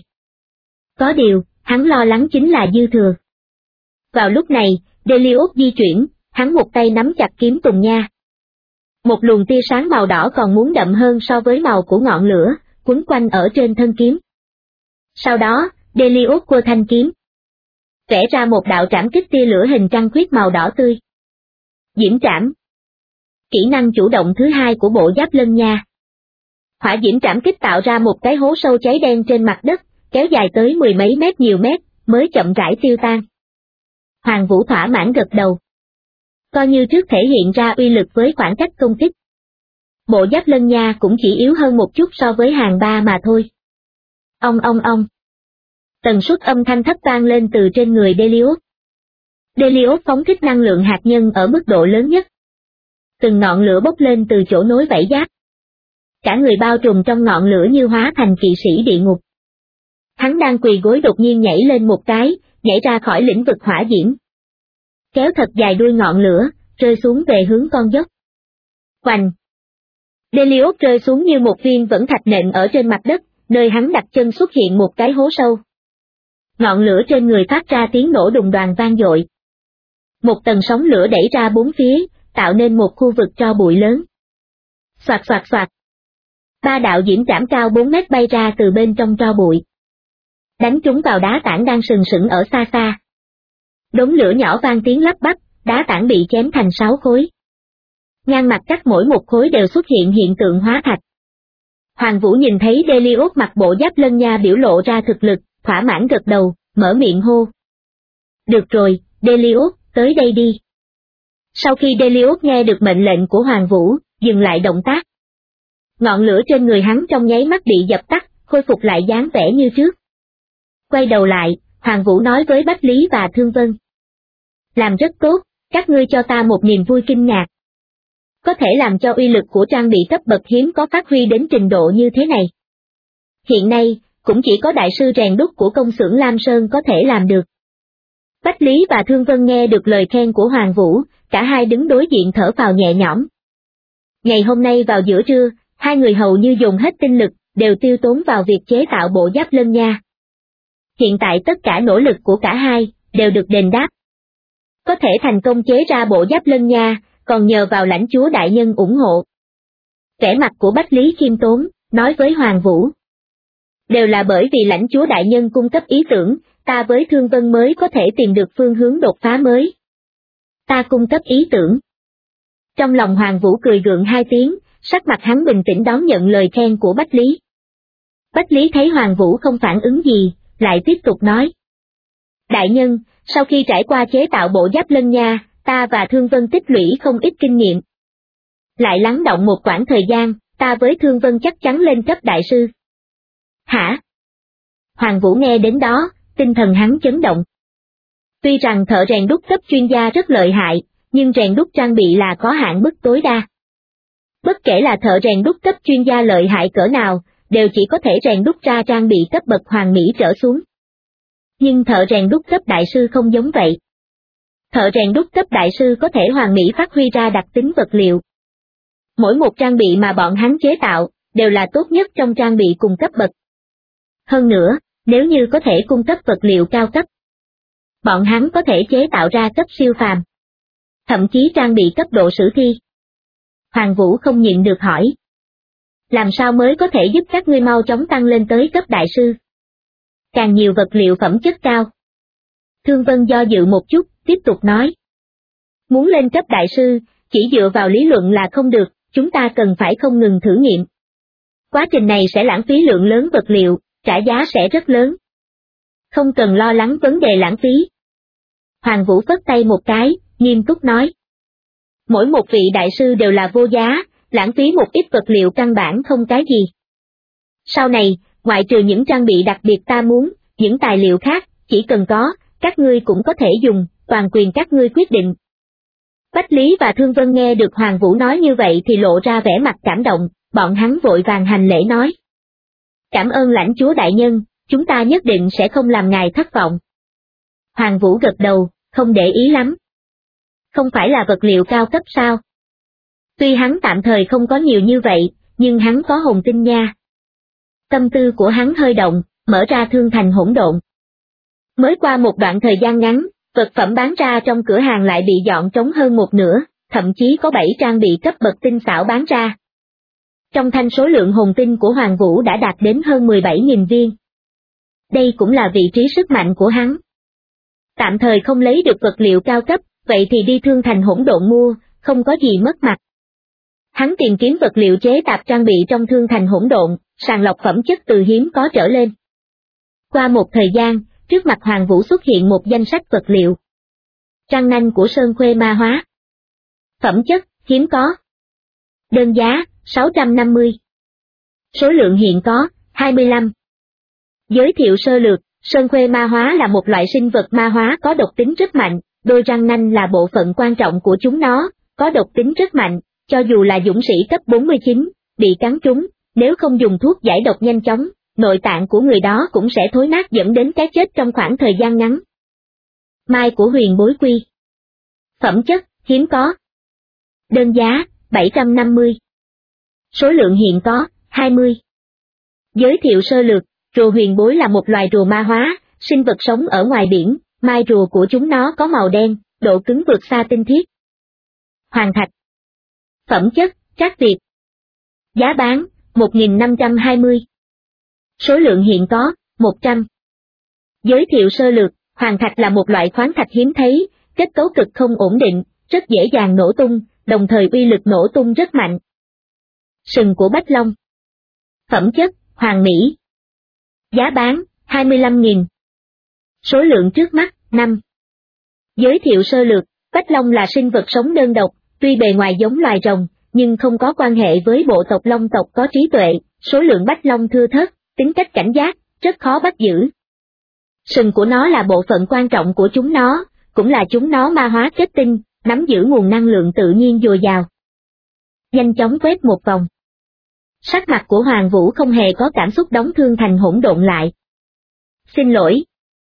Có điều, hắn lo lắng chính là dư thừa. Vào lúc này, Delius di chuyển, hắn một tay nắm chặt kiếm tùng nha. Một luồng tia sáng màu đỏ còn muốn đậm hơn so với màu của ngọn lửa, quấn quanh ở trên thân kiếm. Sau đó, Delius quơ thanh kiếm, vẽ ra một đạo trảm kích tia lửa hình trăng khuyết màu đỏ tươi. Diễm trảm. Kỹ năng chủ động thứ hai của bộ giáp lân nha. Hỏa diễm trảm kích tạo ra một cái hố sâu cháy đen trên mặt đất, kéo dài tới 10 mấy mét nhiều mét, mới chậm rãi tiêu tan. Hoàng Vũ thỏa mãn gật đầu. Coi như trước thể hiện ra uy lực với khoảng cách công kích. Bộ giáp lân nha cũng chỉ yếu hơn một chút so với hàng ba mà thôi. Ong ong ong. Tần suất âm thanh thấp vang lên từ trên người Delius. Delius phóng thích năng lượng hạt nhân ở mức độ lớn nhất. Từng ngọn lửa bốc lên từ chỗ nối vảy giáp. Cả người bao trùm trong ngọn lửa như hóa thành kỵ sĩ địa ngục. Hắn đang quỳ gối đột nhiên nhảy lên một cái, nhảy ra khỏi lĩnh vực hỏa diễm. Kéo thật dài đuôi ngọn lửa, rơi xuống về hướng con dốc. Oành! Delius rơi xuống như một viên vẫn thạch nện ở trên mặt đất, nơi hắn đặt chân xuất hiện một cái hố sâu. Ngọn lửa trên người phát ra tiếng nổ đùng đoàng vang dội. Một tầng sóng lửa đẩy ra bốn phía, tạo nên một khu vực tro bụi lớn. Xoạt xoạt xoạt. 3 đạo diễm trảm cao 4 mét bay ra từ bên trong tro bụi. Đánh trúng vào đá tảng đang sừng sững ở xa xa. Đống lửa nhỏ vang tiếng lắp bắp, đá tảng bị chém thành 6 khối. Ngang mặt cắt mỗi một khối đều xuất hiện hiện tượng hóa thạch. Hoàng Vũ nhìn thấy Delius mặc bộ giáp lân nha biểu lộ ra thực lực, thỏa mãn gật đầu, mở miệng hô. Được rồi, Delius, tới đây đi. Sau khi Delius nghe được mệnh lệnh của Hoàng Vũ, dừng lại động tác. Ngọn lửa trên người hắn trong nháy mắt bị dập tắt, khôi phục lại dáng vẻ như trước. Quay đầu lại, Hoàng Vũ nói với Bách Lý và Thương Vân. Làm rất tốt, các ngươi cho ta một niềm vui kinh ngạc. Có thể làm cho uy lực của trang bị cấp bậc hiếm có phát huy đến trình độ như thế này. Hiện nay, cũng chỉ có đại sư rèn đúc của công xưởng Lam Sơn có thể làm được. Bách Lý và Thương Vân nghe được lời khen của Hoàng Vũ, cả hai đứng đối diện thở phào nhẹ nhõm. Ngày hôm nay vào giữa trưa, hai người hầu như dùng hết tinh lực, đều tiêu tốn vào việc chế tạo bộ giáp lân nha. Hiện tại tất cả nỗ lực của cả hai, đều được đền đáp. Có thể thành công chế ra bộ giáp lân nha, còn nhờ vào lãnh chúa đại nhân ủng hộ. Vẻ mặt của Bách Lý khiêm tốn, nói với Hoàng Vũ. Đều là bởi vì lãnh chúa đại nhân cung cấp ý tưởng, ta với Thương Vân mới có thể tìm được phương hướng đột phá mới. Ta cung cấp ý tưởng. Trong lòng Hoàng Vũ cười gượng hai tiếng, sắc mặt hắn bình tĩnh đón nhận lời khen của Bách Lý. Bách Lý thấy Hoàng Vũ không phản ứng gì, lại tiếp tục nói. Đại nhân, sau khi trải qua chế tạo bộ giáp lân nha, ta và Thương Vân tích lũy không ít kinh nghiệm. Lại lắng động một quãng thời gian, ta với Thương Vân chắc chắn lên cấp đại sư. Hả? Hoàng Vũ nghe đến đó, tinh thần hắn chấn động. Tuy rằng thợ rèn đúc cấp chuyên gia rất lợi hại, nhưng rèn đúc trang bị là có hạn mức tối đa. Bất kể là thợ rèn đúc cấp chuyên gia lợi hại cỡ nào, đều chỉ có thể rèn đúc ra trang bị cấp bậc hoàng mỹ trở xuống. Nhưng thợ rèn đúc cấp đại sư không giống vậy. Thợ rèn đúc cấp đại sư có thể hoàn mỹ phát huy ra đặc tính vật liệu. Mỗi một trang bị mà bọn hắn chế tạo, đều là tốt nhất trong trang bị cùng cấp bậc. Hơn nữa, nếu như có thể cung cấp vật liệu cao cấp, bọn hắn có thể chế tạo ra cấp siêu phàm. Thậm chí trang bị cấp độ sử thi. Hoàng Vũ không nhịn được hỏi. Làm sao mới có thể giúp các ngươi mau chóng tăng lên tới cấp đại sư? Càng nhiều vật liệu phẩm chất cao. Thương Vân do dự một chút, tiếp tục nói. Muốn lên cấp đại sư, chỉ dựa vào lý luận là không được, chúng ta cần phải không ngừng thử nghiệm. Quá trình này sẽ lãng phí lượng lớn vật liệu, trả giá sẽ rất lớn. Không cần lo lắng vấn đề lãng phí. Hoàng Vũ phất tay một cái, nghiêm túc nói. Mỗi một vị đại sư đều là vô giá, lãng phí một ít vật liệu căn bản không cái gì. Sau này, ngoại trừ những trang bị đặc biệt ta muốn, những tài liệu khác, chỉ cần có, các ngươi cũng có thể dùng, toàn quyền các ngươi quyết định. Bách Lý và Thương Vân nghe được Hoàng Vũ nói như vậy thì lộ ra vẻ mặt cảm động, bọn hắn vội vàng hành lễ nói. Cảm ơn lãnh chúa đại nhân, chúng ta nhất định sẽ không làm ngài thất vọng. Hoàng Vũ gật đầu, không để ý lắm. Không phải là vật liệu cao cấp sao? Tuy hắn tạm thời không có nhiều như vậy, nhưng hắn có hồn tinh nha. Tâm tư của hắn hơi động, mở ra thương thành hỗn độn. Mới qua một đoạn thời gian ngắn, vật phẩm bán ra trong cửa hàng lại bị dọn trống hơn một nửa, thậm chí có 7 trang bị cấp bậc tinh xảo bán ra. Trong thanh số lượng hồn tinh của Hoàng Vũ đã đạt đến hơn 17.000 viên. Đây cũng là vị trí sức mạnh của hắn. Tạm thời không lấy được vật liệu cao cấp, vậy thì đi thương thành hỗn độn mua, không có gì mất mặt. Hắn tìm kiếm vật liệu chế tạp trang bị trong thương thành hỗn độn, sàng lọc phẩm chất từ hiếm có trở lên. Qua một thời gian, trước mặt Hoàng Vũ xuất hiện một danh sách vật liệu. Răng nanh của sơn khuê ma hóa. Phẩm chất, hiếm có. Đơn giá, 650. Số lượng hiện có, 25. Giới thiệu sơ lược, sơn khuê ma hóa là một loại sinh vật ma hóa có độc tính rất mạnh, đôi răng nanh là bộ phận quan trọng của chúng nó, có độc tính rất mạnh, cho dù là dũng sĩ cấp 49, bị cắn trúng, nếu không dùng thuốc giải độc nhanh chóng, nội tạng của người đó cũng sẽ thối nát dẫn đến cái chết trong khoảng thời gian ngắn. Mai của huyền bối quy. Phẩm chất, hiếm có. Đơn giá, 750. Số lượng hiện có, 20. Giới thiệu sơ lược, rùa huyền bối là một loài rùa ma hóa, sinh vật sống ở ngoài biển, mai rùa của chúng nó có màu đen, độ cứng vượt xa tinh thiết. Hoàng thạch. Phẩm chất, trác việt. Giá bán, 1.520. Số lượng hiện có, 100. Giới thiệu sơ lược, hoàng thạch là một loại khoáng thạch hiếm thấy, kết cấu cực không ổn định, rất dễ dàng nổ tung, đồng thời uy lực nổ tung rất mạnh. Sừng của bách long. Phẩm chất, hoàng mỹ. Giá bán, 25.000. Số lượng trước mắt, 5. Giới thiệu sơ lược, Bách Long là sinh vật sống đơn độc, tuy bề ngoài giống loài rồng, nhưng không có quan hệ với bộ tộc Long tộc có trí tuệ, số lượng Bách Long thưa thớt, tính cách cảnh giác, rất khó bắt giữ. Sừng của nó là bộ phận quan trọng của chúng nó, cũng là chúng nó ma hóa kết tinh, nắm giữ nguồn năng lượng tự nhiên dồi dào. Nhanh chóng quét một vòng. Sắc mặt của Hoàng Vũ không hề có cảm xúc đóng thương thành hỗn độn lại. Xin lỗi.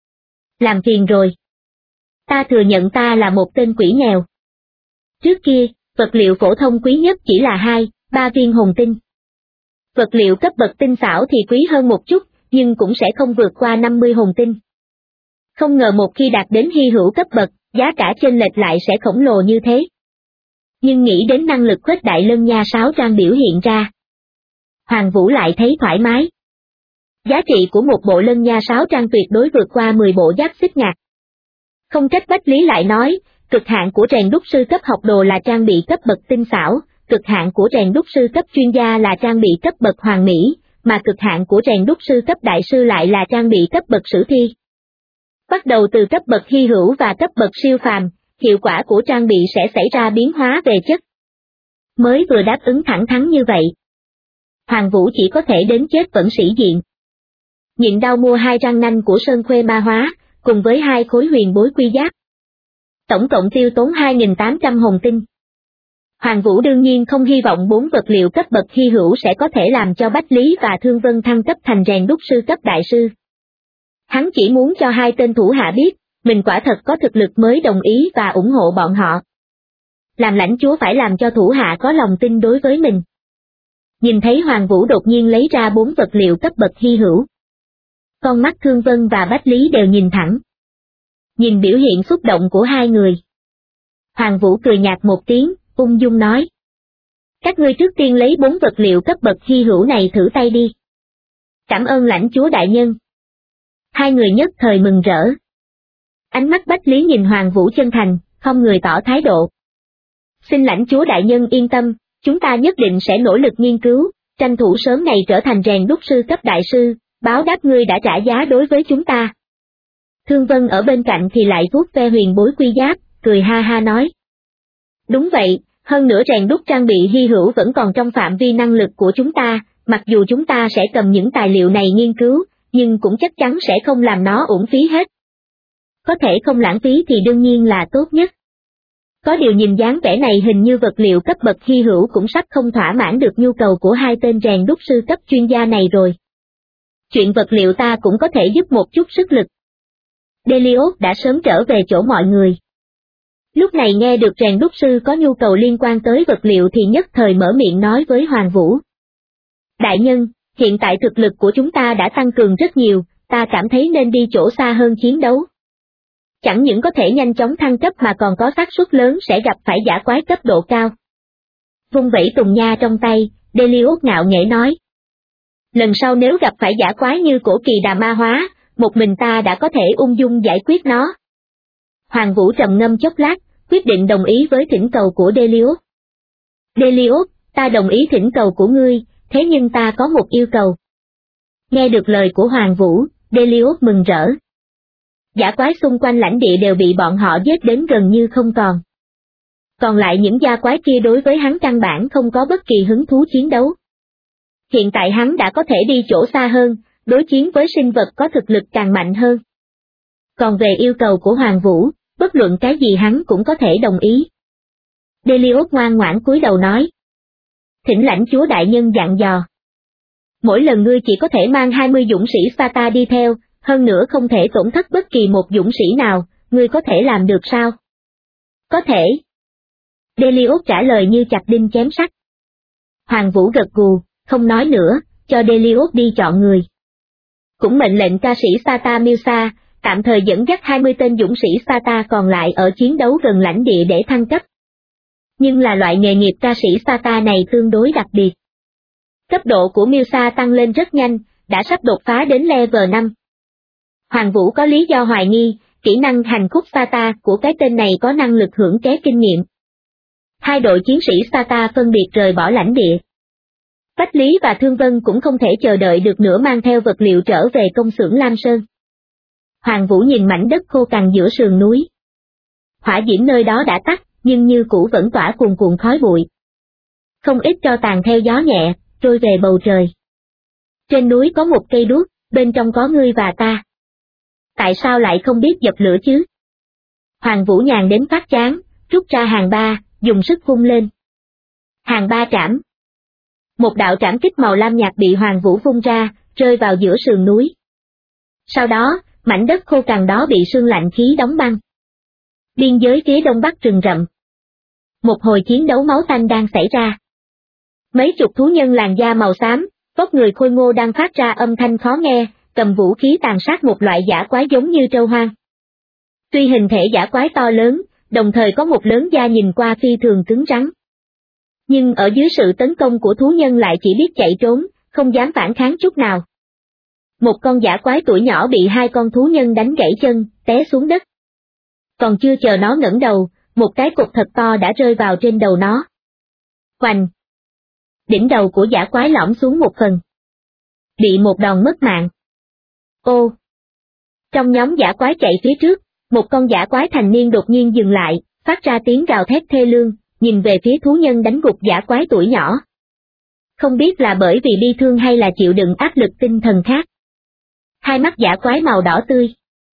Làm phiền rồi. Ta thừa nhận ta là một tên quỷ nghèo. Trước kia, vật liệu phổ thông quý nhất chỉ là 2-3 viên hồn tinh. Vật liệu cấp bậc tinh xảo thì quý hơn một chút, nhưng cũng sẽ không vượt qua 50 hồn tinh. Không ngờ một khi đạt đến hy hữu cấp bậc, giá cả chênh lệch lại sẽ khổng lồ như thế. Nhưng nghĩ đến năng lực khuếch đại lân nha sáo trang biểu hiện ra, Hoàng Vũ lại thấy thoải mái. Giá trị của một bộ lân nha sáo trang tuyệt đối vượt qua 10 bộ giáp xích ngạc. Không trách Bách Lý lại nói, cực hạn của rèn đúc sư cấp học đồ là trang bị cấp bậc tinh xảo, cực hạn của rèn đúc sư cấp chuyên gia là trang bị cấp bậc hoàn mỹ, mà cực hạn của rèn đúc sư cấp đại sư lại là trang bị cấp bậc sử thi. Bắt đầu từ cấp bậc hy hữu và cấp bậc siêu phàm, hiệu quả của trang bị sẽ xảy ra biến hóa về chất. Mới vừa đáp ứng thẳng thắn như vậy, Hoàng Vũ chỉ có thể đến chết vẫn sĩ diện. Nhịn đau mua 2 răng nanh của Sơn Khuê ma hóa, cùng với 2 khối huyền bối quy giáp. Tổng cộng tiêu tốn 2.800 hồn tinh. Hoàng Vũ đương nhiên không hy vọng 4 vật liệu cấp bậc hy hữu sẽ có thể làm cho Bách Lý và Thương Vân thăng cấp thành rèn đúc sư cấp đại sư. Hắn chỉ muốn cho 2 tên thủ hạ biết, mình quả thật có thực lực mới đồng ý và ủng hộ bọn họ. Làm lãnh chúa phải làm cho thủ hạ có lòng tin đối với mình. Nhìn thấy Hoàng Vũ đột nhiên lấy ra 4 vật liệu cấp bậc hy hữu. Con mắt Thương Vân và Bách Lý đều nhìn thẳng. Nhìn biểu hiện xúc động của 2 người. Hoàng Vũ cười nhạt một tiếng, ung dung nói. Các ngươi trước tiên lấy 4 vật liệu cấp bậc hy hữu này thử tay đi. Cảm ơn lãnh chúa đại nhân. 2 người nhất thời mừng rỡ. Ánh mắt Bách Lý nhìn Hoàng Vũ chân thành, không người tỏ thái độ. Xin lãnh chúa đại nhân yên tâm, chúng ta nhất định sẽ nỗ lực nghiên cứu, tranh thủ sớm ngày trở thành rèn đúc sư cấp đại sư, báo đáp ngươi đã trả giá đối với chúng ta. Thương Vân ở bên cạnh thì lại vuốt ve huyền bối quy giáp, cười ha ha nói. Đúng vậy, hơn nữa rèn đúc trang bị hy hữu vẫn còn trong phạm vi năng lực của chúng ta, mặc dù chúng ta sẽ cầm những tài liệu này nghiên cứu, nhưng cũng chắc chắn sẽ không làm nó uổng phí hết. Có thể không lãng phí thì đương nhiên là tốt nhất. Có điều nhìn dáng vẻ này hình như vật liệu cấp bậc hy hữu cũng sắp không thỏa mãn được nhu cầu của 2 tên rèn đúc sư cấp chuyên gia này rồi. Chuyện vật liệu ta cũng có thể giúp một chút sức lực. Delios đã sớm trở về chỗ mọi người. Lúc này nghe được rèn đúc sư có nhu cầu liên quan tới vật liệu thì nhất thời mở miệng nói với Hoàng Vũ. Đại nhân, hiện tại thực lực của chúng ta đã tăng cường rất nhiều, ta cảm thấy nên đi chỗ xa hơn chiến đấu. Chẳng những có thể nhanh chóng thăng cấp mà còn có xác suất lớn sẽ gặp phải dã quái cấp độ cao. Vung vẩy tùng nha trong tay, Delios ngạo nghễ nói. Lần sau nếu gặp phải dã quái như cổ kỳ đà ma hóa, một mình ta đã có thể ung dung giải quyết nó. Hoàng Vũ trầm ngâm chốc lát, quyết định đồng ý với thỉnh cầu của Delios. Delios, ta đồng ý thỉnh cầu của ngươi, thế nhưng ta có một yêu cầu. Nghe được lời của Hoàng Vũ, Delios mừng rỡ. Dã quái xung quanh lãnh địa đều bị bọn họ giết đến gần như không còn. Còn lại những gia quái kia đối với hắn căn bản không có bất kỳ hứng thú chiến đấu. Hiện tại hắn đã có thể đi chỗ xa hơn, đối chiến với sinh vật có thực lực càng mạnh hơn. Còn về yêu cầu của Hoàng Vũ, bất luận cái gì hắn cũng có thể đồng ý. Delios ngoan ngoãn cúi đầu nói. Thỉnh lãnh chúa đại nhân dặn dò. Mỗi lần ngươi chỉ có thể mang 20 dũng sĩ Sparta đi theo, hơn nữa không thể tổn thất bất kỳ một dũng sĩ nào, ngươi có thể làm được sao? Có thể. Delios trả lời như chặt đinh chém sắt. Hoàng Vũ gật gù, không nói nữa, cho Delios đi chọn người. Cũng mệnh lệnh ca sĩ Sparta Musa, tạm thời dẫn dắt 20 tên dũng sĩ Sparta còn lại ở chiến đấu gần lãnh địa để thăng cấp. Nhưng là loại nghề nghiệp ca sĩ Sparta này tương đối đặc biệt. Cấp độ của Musa tăng lên rất nhanh, đã sắp đột phá đến level 5. Hoàng Vũ có lý do hoài nghi, kỹ năng hành khúc Sparta của cái tên này có năng lực hưởng ké kinh nghiệm. 2 đội chiến sĩ Sparta phân biệt rời bỏ lãnh địa. Bách Lý và Thương Vân cũng không thể chờ đợi được nữa mang theo vật liệu trở về công xưởng Lam Sơn. Hoàng Vũ nhìn mảnh đất khô cằn giữa sườn núi. hỏa diễm nơi đó đã tắt, nhưng như cũ vẫn tỏa cuồn cuộn khói bụi. Không ít tro tàn theo gió nhẹ, trôi về bầu trời. Trên núi có một cây đuốc, bên trong có ngươi và ta. Tại sao lại không biết dập lửa chứ? Hoàng Vũ nhàn đến phát chán, rút ra hàng ba, dùng sức vung lên. Hàng ba trảm. Một đạo trảm kích màu lam nhạt bị Hoàng Vũ vung ra, rơi vào giữa sườn núi. Sau đó, mảnh đất khô cằn đó bị sương lạnh khí đóng băng. Biên giới phía đông bắc rừng rậm. Một hồi chiến đấu máu tanh đang xảy ra. Mấy chục thú nhân làn da màu xám, vóc người khôi ngô đang phát ra âm thanh khó nghe, cầm vũ khí tàn sát một loại dã quái giống như trâu hoang. Tuy hình thể dã quái to lớn, đồng thời có một lớn da nhìn qua phi thường cứng rắn. Nhưng ở dưới sự tấn công của thú nhân lại chỉ biết chạy trốn, không dám phản kháng chút nào. Một con dã quái tuổi nhỏ bị hai con thú nhân đánh gãy chân, té xuống đất. Còn chưa chờ nó ngẩng đầu, một cái cục thật to đã rơi vào trên đầu nó. Hoành! Đỉnh đầu của dã quái lõm xuống một phần. Bị một đòn mất mạng. Ô! Trong nhóm dã quái chạy phía trước, một con dã quái thành niên đột nhiên dừng lại, phát ra tiếng gào thét thê lương, nhìn về phía thú nhân đánh gục dã quái tuổi nhỏ. Không biết là bởi vì bi thương hay là chịu đựng áp lực tinh thần khác. Hai mắt dã quái màu đỏ tươi.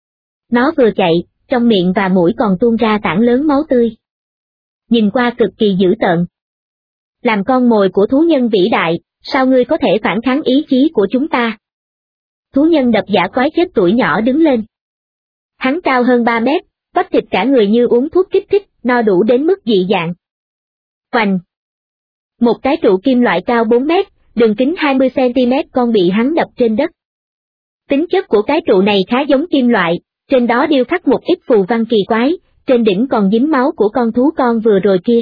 Nó vừa chạy, trong miệng và mũi còn tuôn ra tảng lớn máu tươi. Nhìn qua cực kỳ dữ tợn. Làm con mồi của thú nhân vĩ đại, sao ngươi có thể phản kháng ý chí của chúng ta? Thú nhân đập dã quái chết tuổi nhỏ đứng lên. Hắn cao hơn 3 mét, bắp thịt cả người như uống thuốc kích thích, no đủ đến mức dị dạng. Hoành! Một cái trụ kim loại cao 4 mét, đường kính 20 cm con bị hắn đập trên đất. Tính chất của cái trụ này khá giống kim loại, trên đó điêu khắc một ít phù văn kỳ quái, trên đỉnh còn dính máu của con thú con vừa rồi kia.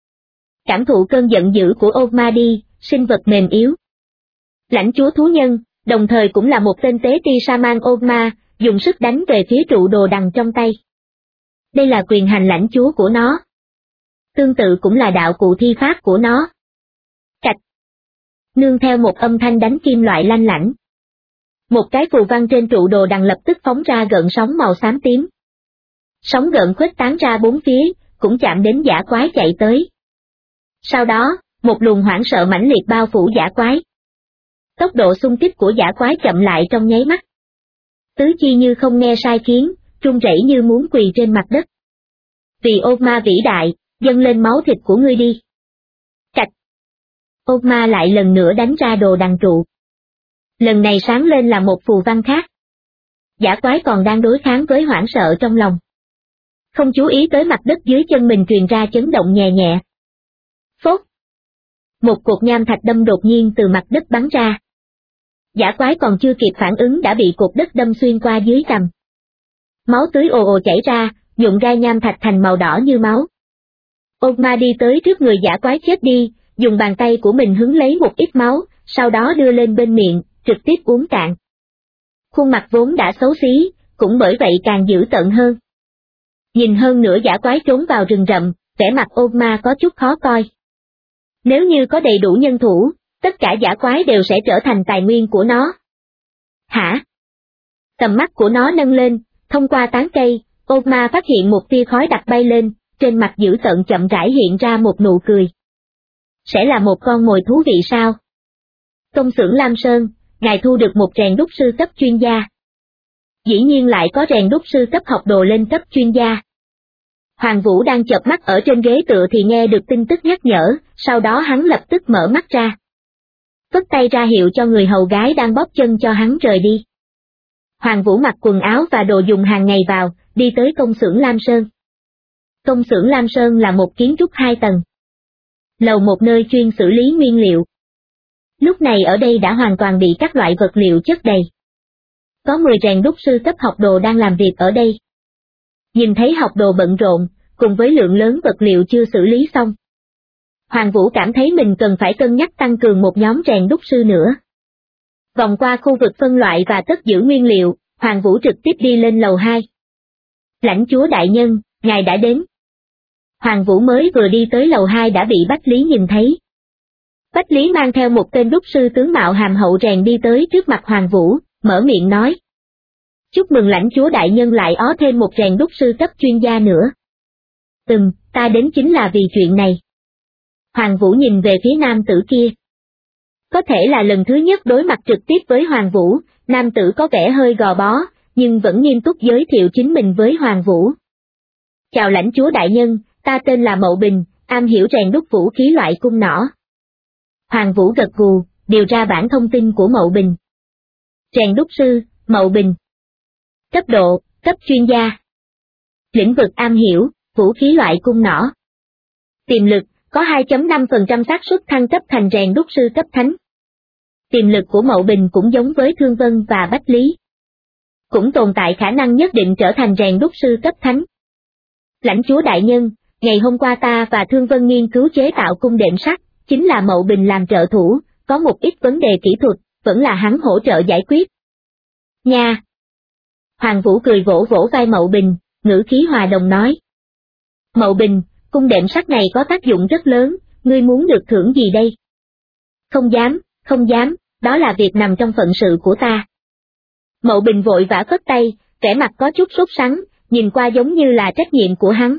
Cảm thụ cơn giận dữ của Ogmadi, sinh vật mềm yếu. Lãnh chúa thú nhân, đồng thời cũng là một tên tế ti Saman Ogma, dùng sức đánh về phía trụ đồ đằng trong tay. Đây là quyền hành lãnh chúa của nó. Tương tự cũng là đạo cụ thi pháp của nó. Cạch. Nương theo một âm thanh đánh kim loại lanh lảnh. Một cái phù văn trên trụ đồ đằng lập tức phóng ra gợn sóng màu xám tím. Sóng gợn khuếch tán ra bốn phía, cũng chạm đến dã quái chạy tới. Sau đó, một luồng hoảng sợ mãnh liệt bao phủ dã quái. Tốc độ xung kích của dã quái chậm lại trong nháy mắt. Tứ chi như không nghe sai khiến, run rẩy như muốn quỳ trên mặt đất. Vì Ogma vĩ đại, dâng lên máu thịt của ngươi đi. Cạch. Ogma lại lần nữa đánh ra đồ đằng trụ. Lần này sáng lên là một phù văn khác. Dã quái còn đang đối kháng với hoảng sợ trong lòng. Không chú ý tới mặt đất dưới chân mình truyền ra chấn động nhẹ nhẹ. Phốt. Một cột nham thạch đâm đột nhiên từ mặt đất bắn ra. Dã quái còn chưa kịp phản ứng đã bị cột đất đâm xuyên qua dưới cằm. Máu tưới ồ ồ chảy ra, nhuộm ra nham thạch thành màu đỏ như máu. Ogma đi tới trước người dã quái chết đi, dùng bàn tay của mình hứng lấy một ít máu, sau đó đưa lên bên miệng, trực tiếp uống cạn. Khuôn mặt vốn đã xấu xí, cũng bởi vậy càng dữ tợn hơn. Nhìn hơn nửa dã quái trốn vào rừng rậm, vẻ mặt Ogma có chút khó coi. Nếu như có đầy đủ nhân thủ, tất cả dã quái đều sẽ trở thành tài nguyên của nó. Hả? Tầm mắt của nó nâng lên, thông qua tán cây, Ogma phát hiện một tia khói đặc bay lên, trên mặt dữ tợn chậm rãi hiện ra một nụ cười. Sẽ là một con mồi thú vị sao? Công xưởng Lam Sơn, ngài thu được một rèn đúc sư cấp chuyên gia. Dĩ nhiên lại có rèn đúc sư cấp học đồ lên cấp chuyên gia. Hoàng Vũ đang chợp mắt ở trên ghế tựa thì nghe được tin tức nhắc nhở, sau đó hắn lập tức mở mắt ra. Phất tay ra hiệu cho người hầu gái đang bóp chân cho hắn rời đi. Hoàng Vũ mặc quần áo và đồ dùng hàng ngày vào, đi tới công xưởng Lam Sơn. Công xưởng Lam Sơn là một kiến trúc 2 tầng. Lầu một nơi chuyên xử lý nguyên liệu. Lúc này ở đây đã hoàn toàn bị các loại vật liệu chất đầy. Có 10 rèn đúc sư cấp học đồ đang làm việc ở đây. Nhìn thấy học đồ bận rộn, cùng với lượng lớn vật liệu chưa xử lý xong. Hoàng Vũ cảm thấy mình cần phải cân nhắc tăng cường một nhóm rèn đúc sư nữa. Vòng qua khu vực phân loại và cất giữ nguyên liệu, Hoàng Vũ trực tiếp đi lên lầu 2. Lãnh chúa đại nhân, ngài đã đến. Hoàng Vũ mới vừa đi tới lầu 2 đã bị Bách Lý nhìn thấy. Bách Lý mang theo một tên đúc sư tướng mạo hàm hậu rèn đi tới trước mặt Hoàng Vũ, mở miệng nói. Chúc mừng lãnh chúa đại nhân lại ó thêm một rèn đúc sư cấp chuyên gia nữa. Ta đến chính là vì chuyện này. Hoàng Vũ nhìn về phía nam tử kia. Có thể là lần thứ nhất đối mặt trực tiếp với Hoàng Vũ, nam tử có vẻ hơi gò bó, nhưng vẫn nghiêm túc giới thiệu chính mình với Hoàng Vũ. Chào lãnh chúa đại nhân, ta tên là Mậu Bình, am hiểu rèn đúc vũ khí loại cung nỏ. Hoàng Vũ gật gù, điều ra bản thông tin của Mậu Bình. Rèn đúc sư, Mậu Bình. Cấp độ, cấp chuyên gia. Lĩnh vực am hiểu, vũ khí loại cung nỏ. Tiềm lực, có 2.5% xác suất thăng cấp thành rèn đúc sư cấp thánh. Tiềm lực của Mậu Bình cũng giống với Thương Vân và Bách Lý. Cũng tồn tại khả năng nhất định trở thành rèn đúc sư cấp thánh. Lãnh chúa đại nhân, ngày hôm qua ta và Thương Vân nghiên cứu chế tạo cung đệm sắt, chính là Mậu Bình làm trợ thủ, có một ít vấn đề kỹ thuật, vẫn là hắn hỗ trợ giải quyết. Nha! Hoàng Vũ cười vỗ vỗ vai Mậu Bình, ngữ khí hòa đồng nói. Mậu Bình, cung đệm sắt này có tác dụng rất lớn, ngươi muốn được thưởng gì đây? Không dám, đó là việc nằm trong phận sự của ta. Mậu Bình vội vã phất tay, vẻ mặt có chút sốt sắng, nhìn qua giống như là trách nhiệm của hắn.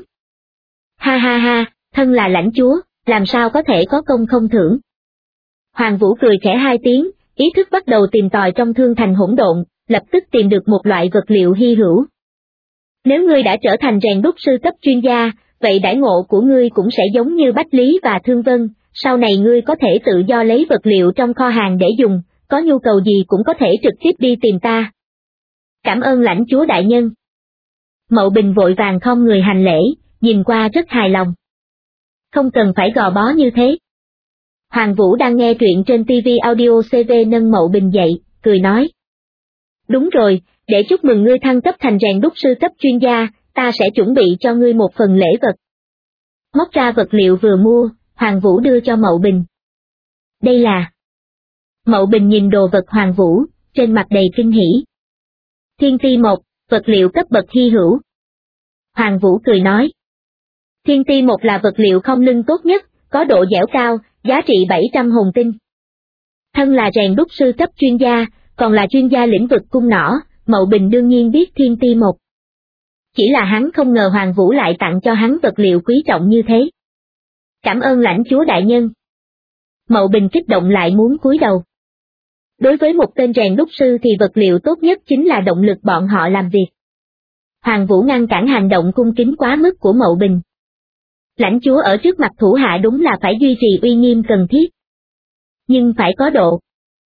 Ha, thân là lãnh chúa, làm sao có thể có công không thưởng. Hoàng Vũ cười khẽ hai tiếng, ý thức bắt đầu tìm tòi trong thương thành hỗn độn, lập tức tìm được một loại vật liệu hy hữu. Nếu ngươi đã trở thành rèn đúc sư cấp chuyên gia, vậy đãi ngộ của ngươi cũng sẽ giống như Bách Lý và Thương Vân, sau này ngươi có thể tự do lấy vật liệu trong kho hàng để dùng, có nhu cầu gì cũng có thể trực tiếp đi tìm ta. Cảm ơn lãnh chúa đại nhân. Mậu Bình vội vàng khom người hành lễ, nhìn qua rất hài lòng. Không cần phải gò bó như thế. Hoàng Vũ đang nghe truyện trên TV Audio CV nâng Mậu Bình dậy, cười nói. Đúng rồi, để chúc mừng ngươi thăng cấp thành rèn đúc sư cấp chuyên gia, ta sẽ chuẩn bị cho ngươi một phần lễ vật. Móc ra vật liệu vừa mua, Hoàng Vũ đưa cho Mậu Bình. Đây là... Mậu Bình nhìn đồ vật Hoàng Vũ, trên mặt đầy kinh hỉ. Thiên ti một, vật liệu cấp bậc hy hữu. Hoàng Vũ cười nói. Thiên ti một là vật liệu không lưng tốt nhất, có độ dẻo cao, giá trị 700 hồn tinh. Thân là rèn đúc sư cấp chuyên gia, còn là chuyên gia lĩnh vực cung nỏ, Mậu Bình đương nhiên biết thiên ti một. Chỉ là hắn không ngờ Hoàng Vũ lại tặng cho hắn vật liệu quý trọng như thế. Cảm ơn lãnh chúa đại nhân. Mậu Bình kích động lại muốn cúi đầu. Đối với một tên rèn đúc sư thì vật liệu tốt nhất chính là động lực bọn họ làm việc. Hoàng Vũ ngăn cản hành động cung kính quá mức của Mậu Bình. Lãnh chúa ở trước mặt thủ hạ đúng là phải duy trì uy nghiêm cần thiết. Nhưng phải có độ.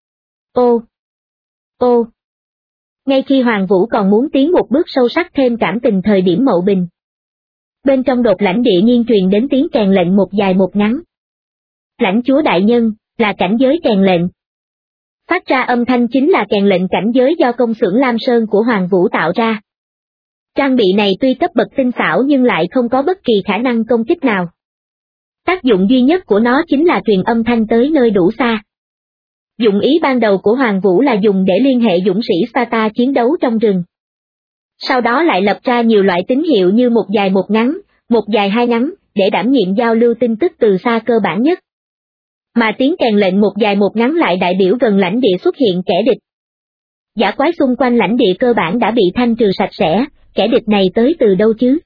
Ô. Ngay khi Hoàng Vũ còn muốn tiến một bước sâu sắc thêm cảm tình thời điểm Mậu Bình. Bên trong đột lãnh địa nhiên truyền đến tiếng kèn lệnh một dài một ngắn. Lãnh chúa đại nhân, là cảnh giới kèn lệnh. Phát ra âm thanh chính là kèn lệnh cảnh giới do công xưởng Lam Sơn của Hoàng Vũ tạo ra. Trang bị này tuy cấp bậc tinh xảo nhưng lại không có bất kỳ khả năng công kích nào. Tác dụng duy nhất của nó chính là truyền âm thanh tới nơi đủ xa. Dụng ý ban đầu của Hoàng Vũ là dùng để liên hệ dũng sĩ Sparta chiến đấu trong rừng. Sau đó lại lập ra nhiều loại tín hiệu như một dài một ngắn, một dài hai ngắn, để đảm nhiệm giao lưu tin tức từ xa cơ bản nhất. Mà tiếng kèn lệnh một dài một ngắn lại đại biểu gần lãnh địa xuất hiện kẻ địch. Dã quái xung quanh lãnh địa cơ bản đã bị thanh trừ sạch sẽ, kẻ địch này tới từ đâu chứ?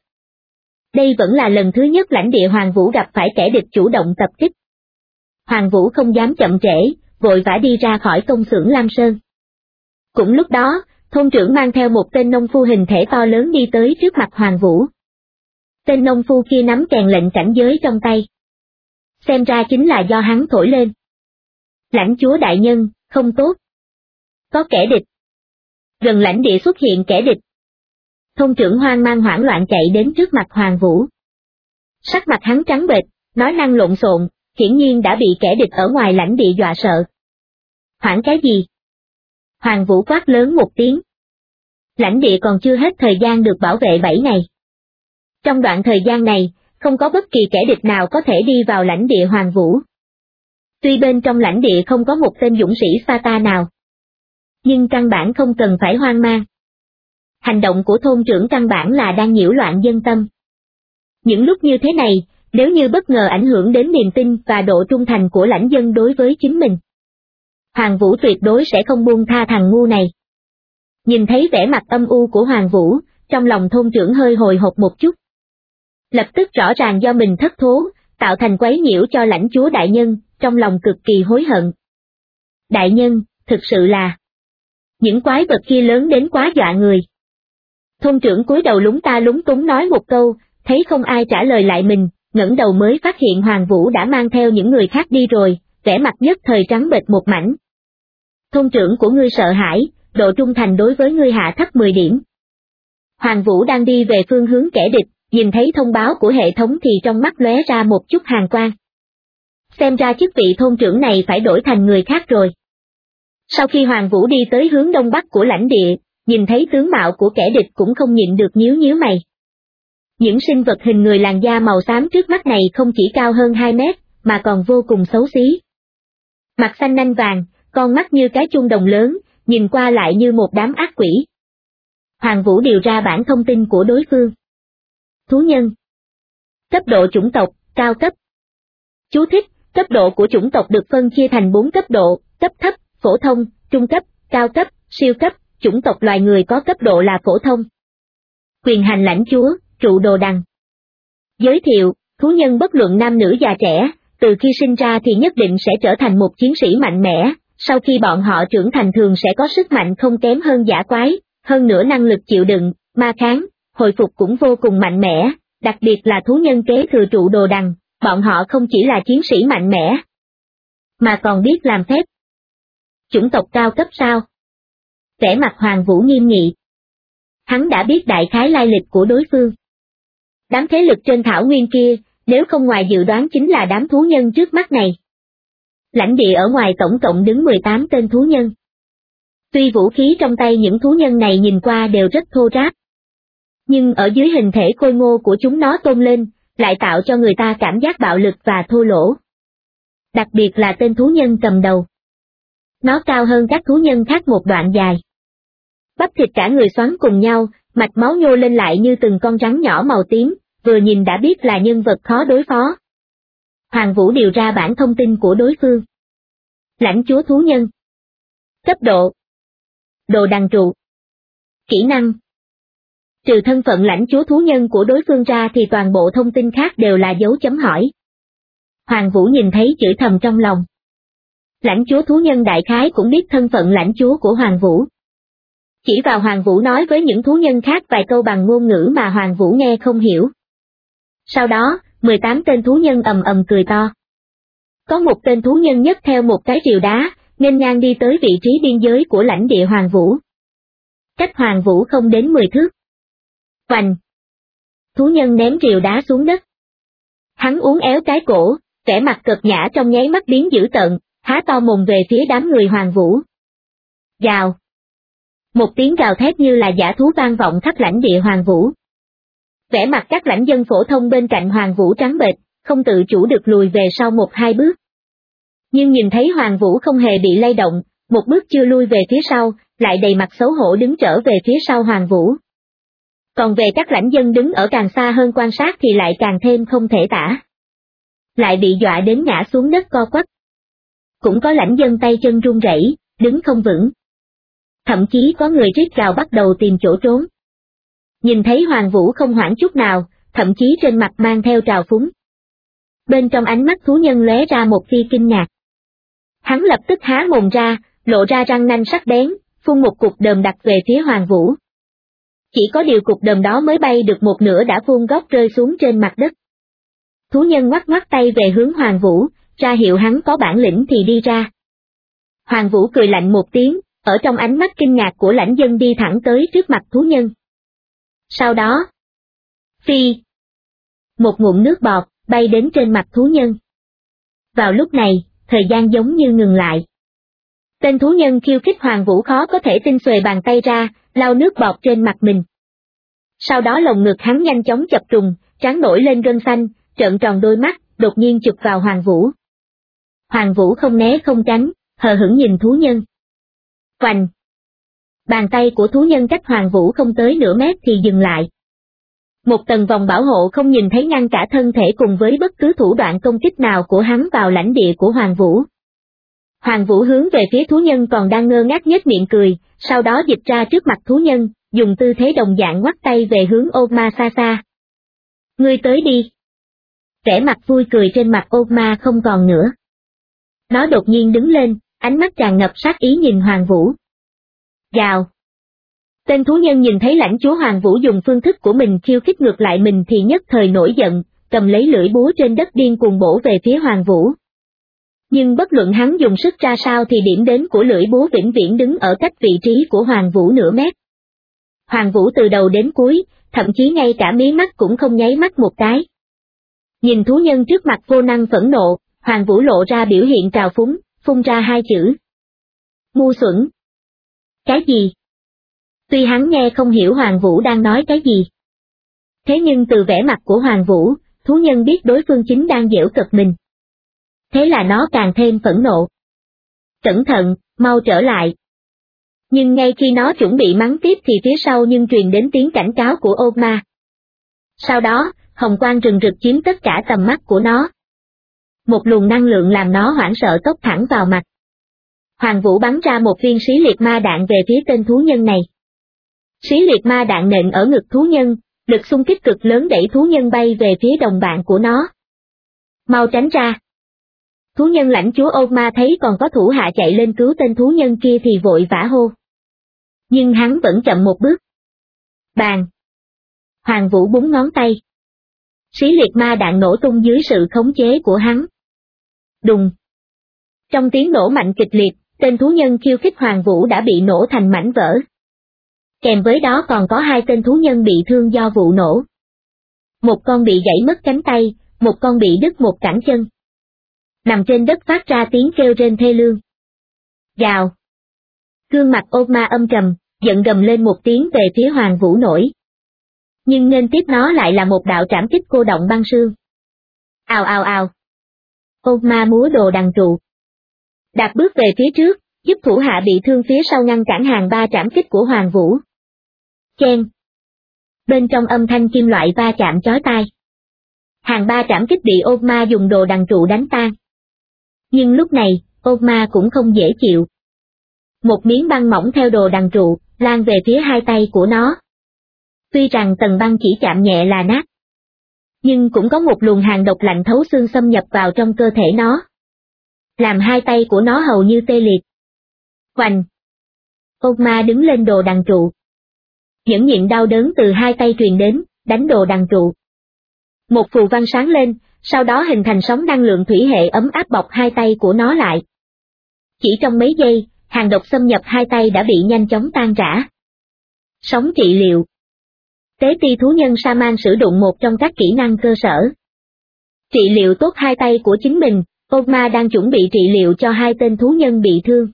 Đây vẫn là lần thứ nhất lãnh địa Hoàng Vũ gặp phải kẻ địch chủ động tập kích. Hoàng Vũ không dám chậm trễ, vội vã đi ra khỏi công xưởng Lam Sơn. Cũng lúc đó, thôn trưởng mang theo một tên nông phu hình thể to lớn đi tới trước mặt Hoàng Vũ. Tên nông phu kia nắm kèn lệnh cảnh giới trong tay. Xem ra chính là do hắn thổi lên. Lãnh chúa đại nhân, không tốt. Có kẻ địch. Gần lãnh địa xuất hiện kẻ địch. Thôn trưởng hoang mang hoảng loạn chạy đến trước mặt Hoàng Vũ. Sắc mặt hắn trắng bệch, nói năng lộn xộn, hiển nhiên đã bị kẻ địch ở ngoài lãnh địa dọa sợ. Hoảng cái gì? Hoàng Vũ quát lớn một tiếng. Lãnh địa còn chưa hết thời gian được bảo vệ 7 ngày. Trong đoạn thời gian này, không có bất kỳ kẻ địch nào có thể đi vào lãnh địa Hoàng Vũ. Tuy bên trong lãnh địa không có một tên dũng sĩ Sparta nào, nhưng căn bản không cần phải hoang mang. Hành động của thôn trưởng căn bản là đang nhiễu loạn dân tâm. Những lúc như thế này, nếu như bất ngờ ảnh hưởng đến niềm tin và độ trung thành của lãnh dân đối với chính mình, Hoàng Vũ tuyệt đối sẽ không buông tha thằng ngu này. Nhìn thấy vẻ mặt âm u của Hoàng Vũ, trong lòng thôn trưởng hơi hồi hộp một chút. Lập tức rõ ràng do mình thất thố, tạo thành quấy nhiễu cho lãnh chúa đại nhân, trong lòng cực kỳ hối hận. Đại nhân, thực sự là, những quái vật kia lớn đến quá dọa người. Thôn trưởng cúi đầu lúng ta lúng túng nói một câu, thấy không ai trả lời lại mình, ngẩng đầu mới phát hiện Hoàng Vũ đã mang theo những người khác đi rồi, vẻ mặt nhất thời trắng bệch một mảnh. Thôn trưởng của ngươi sợ hãi, độ trung thành đối với ngươi hạ thấp 10 điểm. Hoàng Vũ đang đi về phương hướng kẻ địch, nhìn thấy thông báo của hệ thống thì trong mắt lóe ra một chút hàn quang. Xem ra chức vị thôn trưởng này phải đổi thành người khác rồi. Sau khi Hoàng Vũ đi tới hướng đông bắc của lãnh địa, nhìn thấy tướng mạo của kẻ địch cũng không nhịn được nhíu nhíu mày. Những sinh vật hình người làn da màu xám trước mắt này không chỉ cao hơn 2 mét, mà còn vô cùng xấu xí. Mặt xanh nanh vàng, con mắt như cái chuông đồng lớn, nhìn qua lại như một đám ác quỷ. Hoàng Vũ điều ra bản thông tin của đối phương. Thú nhân. Cấp độ chủng tộc, cao cấp. Chú thích, cấp độ của chủng tộc được phân chia thành 4 cấp độ, cấp thấp, phổ thông, trung cấp, cao cấp, siêu cấp, chủng tộc loài người có cấp độ là phổ thông. Quyền hành lãnh chúa, trụ đồ đằng. Giới thiệu, thú nhân bất luận nam nữ già trẻ, từ khi sinh ra thì nhất định sẽ trở thành một chiến sĩ mạnh mẽ, sau khi bọn họ trưởng thành thường sẽ có sức mạnh không kém hơn dã quái, hơn nữa năng lực chịu đựng, ma kháng, hồi phục cũng vô cùng mạnh mẽ, đặc biệt là thú nhân kế thừa trụ đồ đằng, bọn họ không chỉ là chiến sĩ mạnh mẽ, mà còn biết làm phép. Chủng tộc cao cấp sao? Vẻ mặt Hoàng Vũ nghiêm nghị. Hắn đã biết đại khái lai lịch của đối phương. Đám thế lực trên thảo nguyên kia, nếu không ngoài dự đoán chính là đám thú nhân trước mắt này. Lãnh địa ở ngoài tổng cộng đứng 18 tên thú nhân. Tuy vũ khí trong tay những thú nhân này nhìn qua đều rất thô ráp, nhưng ở dưới hình thể khôi ngô của chúng nó tôn lên, lại tạo cho người ta cảm giác bạo lực và thô lỗ. Đặc biệt là tên thú nhân cầm đầu. Nó cao hơn các thú nhân khác một đoạn dài. Bắp thịt cả người xoắn cùng nhau, mạch máu nhô lên lại như từng con rắn nhỏ màu tím, vừa nhìn đã biết là nhân vật khó đối phó. Hoàng Vũ điều ra bản thông tin của đối phương. Lãnh chúa thú nhân. Cấp độ. Đồ đằng trụ. Kỹ năng. Trừ thân phận lãnh chúa thú nhân của đối phương ra thì toàn bộ thông tin khác đều là dấu chấm hỏi. Hoàng Vũ nhìn thấy chửi thầm trong lòng. Lãnh chúa thú nhân đại khái cũng biết thân phận lãnh chúa của Hoàng Vũ. Chỉ vào Hoàng Vũ nói với những thú nhân khác vài câu bằng ngôn ngữ mà Hoàng Vũ nghe không hiểu. Sau đó, 18 tên thú nhân ầm ầm cười to. Có một tên thú nhân nhấc theo một cái rìu đá, nghênh ngang đi tới vị trí biên giới của lãnh địa Hoàng Vũ. Cách Hoàng Vũ không đến 10 thước. Oành! Thú nhân ném rìu đá xuống đất. Hắn uốn éo cái cổ, vẻ mặt cợt nhã trong nháy mắt biến dữ tợn, há to mồm về phía đám người Hoàng Vũ. Gào! Một tiếng gào thét như là dã thú vang vọng khắp lãnh địa Hoàng Vũ. Vẻ mặt các lãnh dân phổ thông bên cạnh Hoàng Vũ trắng bệch, không tự chủ được lùi về sau 1-2 bước. Nhưng nhìn thấy Hoàng Vũ không hề bị lay động, một bước chưa lui về phía sau, lại đầy mặt xấu hổ đứng trở về phía sau Hoàng Vũ. Còn về các lãnh dân đứng ở càng xa hơn quan sát thì lại càng thêm không thể tả. Lại bị dọa đến ngã xuống đất co quắp. Cũng có lãnh dân tay chân run rẩy, đứng không vững. Thậm chí có người rít gào bắt đầu tìm chỗ trốn. Nhìn thấy Hoàng Vũ không hoảng chút nào, thậm chí trên mặt mang theo trào phúng. Bên trong ánh mắt thú nhân lóe ra một tia kinh ngạc. Hắn lập tức há mồm ra, lộ ra răng nanh sắc bén, phun một cục đờm đặt về phía Hoàng Vũ. Chỉ có điều cục đờm đó mới bay được một nửa đã phun góc rơi xuống trên mặt đất. Thú nhân ngoắc ngoắc tay về hướng Hoàng Vũ, ra hiệu hắn có bản lĩnh thì đi ra. Hoàng Vũ cười lạnh một tiếng, ở trong ánh mắt kinh ngạc của lãnh dân đi thẳng tới trước mặt thú nhân. Sau đó, phi, một ngụm nước bọt bay đến trên mặt thú nhân. Vào lúc này, thời gian giống như ngừng lại. Tên thú nhân khiêu khích Hoàng Vũ khó có thể tin xuề bàn tay ra, lau nước bọt trên mặt mình. Sau đó lồng ngực hắn nhanh chóng chập trùng, trán nổi lên gân xanh, trợn tròn đôi mắt, đột nhiên chụp vào Hoàng Vũ. Hoàng Vũ không né không tránh, hờ hững nhìn thú nhân. Oành! Bàn tay của thú nhân cách Hoàng Vũ không tới nửa mét thì dừng lại. Một tầng vòng bảo hộ không nhìn thấy ngăn cả thân thể cùng với bất cứ thủ đoạn công kích nào của hắn vào lãnh địa của Hoàng Vũ. Hoàng Vũ hướng về phía thú nhân còn đang ngơ ngác nhếch miệng cười, sau đó dịch ra trước mặt thú nhân, dùng tư thế đồng dạng ngoắt tay về hướng Omasasa. Ngươi tới đi. Vẻ mặt vui cười trên mặt Ôn Ma không còn nữa. Nó đột nhiên đứng lên, ánh mắt tràn ngập sát ý nhìn Hoàng Vũ. Gào. Tên thú nhân nhìn thấy lãnh chúa Hoàng Vũ dùng phương thức của mình khiêu khích ngược lại mình thì nhất thời nổi giận, cầm lấy lưỡi búa trên đất điên cuồng bổ về phía Hoàng Vũ. Nhưng bất luận hắn dùng sức ra sao thì điểm đến của lưỡi búa vĩnh viễn đứng ở cách vị trí của Hoàng Vũ nửa mét. Hoàng Vũ từ đầu đến cuối, thậm chí ngay cả mí mắt cũng không nháy mắt một cái. Nhìn thú nhân trước mặt vô năng phẫn nộ, Hoàng Vũ lộ ra biểu hiện trào phúng, phun ra hai chữ. Ngu xuẩn. Cái gì? Tuy hắn nghe không hiểu Hoàng Vũ đang nói cái gì. Thế nhưng từ vẻ mặt của Hoàng Vũ, thú nhân biết đối phương chính đang giễu cợt mình. Thế là nó càng thêm phẫn nộ. Cẩn thận, mau trở lại. Nhưng ngay khi nó chuẩn bị mắng tiếp thì phía sau nhưng truyền đến tiếng cảnh cáo của Ôn Ma. Sau đó, hồng quang rừng rực chiếm tất cả tầm mắt của nó. Một luồng năng lượng làm nó hoảng sợ tốc thẳng vào mặt. Hoàng Vũ bắn ra một viên xí liệt ma đạn về phía tên thú nhân này. Xí liệt ma đạn nện ở ngực thú nhân, lực xung kích cực lớn đẩy thú nhân bay về phía đồng bạn của nó. Mau tránh ra. Thú nhân lãnh chúa Ôn Ma thấy còn có thủ hạ chạy lên cứu tên thú nhân kia thì vội vã hô. Nhưng hắn vẫn chậm một bước. Bàng. Hoàng Vũ búng ngón tay. Xí liệt ma đạn nổ tung dưới sự khống chế của hắn. Đùng. Trong tiếng nổ mạnh kịch liệt, tên thú nhân khiêu khích Hoàng Vũ đã bị nổ thành mảnh vỡ. Kèm với đó còn có hai tên thú nhân bị thương do vụ nổ. Một con bị gãy mất cánh tay, một con bị đứt một cẳng chân. Nằm trên đất phát ra tiếng kêu rên thê lương. Gào. Gương mặt Ôn Ma âm trầm, giận gầm lên một tiếng về phía Hoàng Vũ nổi. Nhưng nên tiếp nó lại là một đạo trảm kích cô động băng sương. Ào ào ào. Ôn Ma múa đồ đằng trụ. Đạp bước về phía trước, giúp thủ hạ bị thương phía sau ngăn cản hàng ba trảm kích của Hoàng Vũ. Chen. Bên trong âm thanh kim loại va chạm chói tai. Hàng ba trảm kích bị Ôn Ma dùng đồ đằng trụ đánh tan. Nhưng lúc này, Ôn Ma cũng không dễ chịu. Một miếng băng mỏng theo đồ đằng trụ, lan về phía hai tay của nó. Tuy rằng tầng băng chỉ chạm nhẹ là nát. Nhưng cũng có một luồng hàn độc lạnh thấu xương xâm nhập vào trong cơ thể nó. Làm hai tay của nó hầu như tê liệt. Hoành. Ôn Ma đứng lên đồ đằng trụ. Nhẫn nhịn đau đớn từ hai tay truyền đến, đánh đồ đằng trụ. Một phù văn sáng lên, sau đó hình thành sóng năng lượng thủy hệ ấm áp bọc hai tay của nó lại. Chỉ trong mấy giây, hàn độc xâm nhập hai tay đã bị nhanh chóng tan rã. Sóng trị liệu. Tế ti thú nhân Saman sử dụng một trong các kỹ năng cơ sở. Trị liệu tốt hai tay của chính mình, Ôn Ma đang chuẩn bị trị liệu cho hai tên thú nhân bị thương.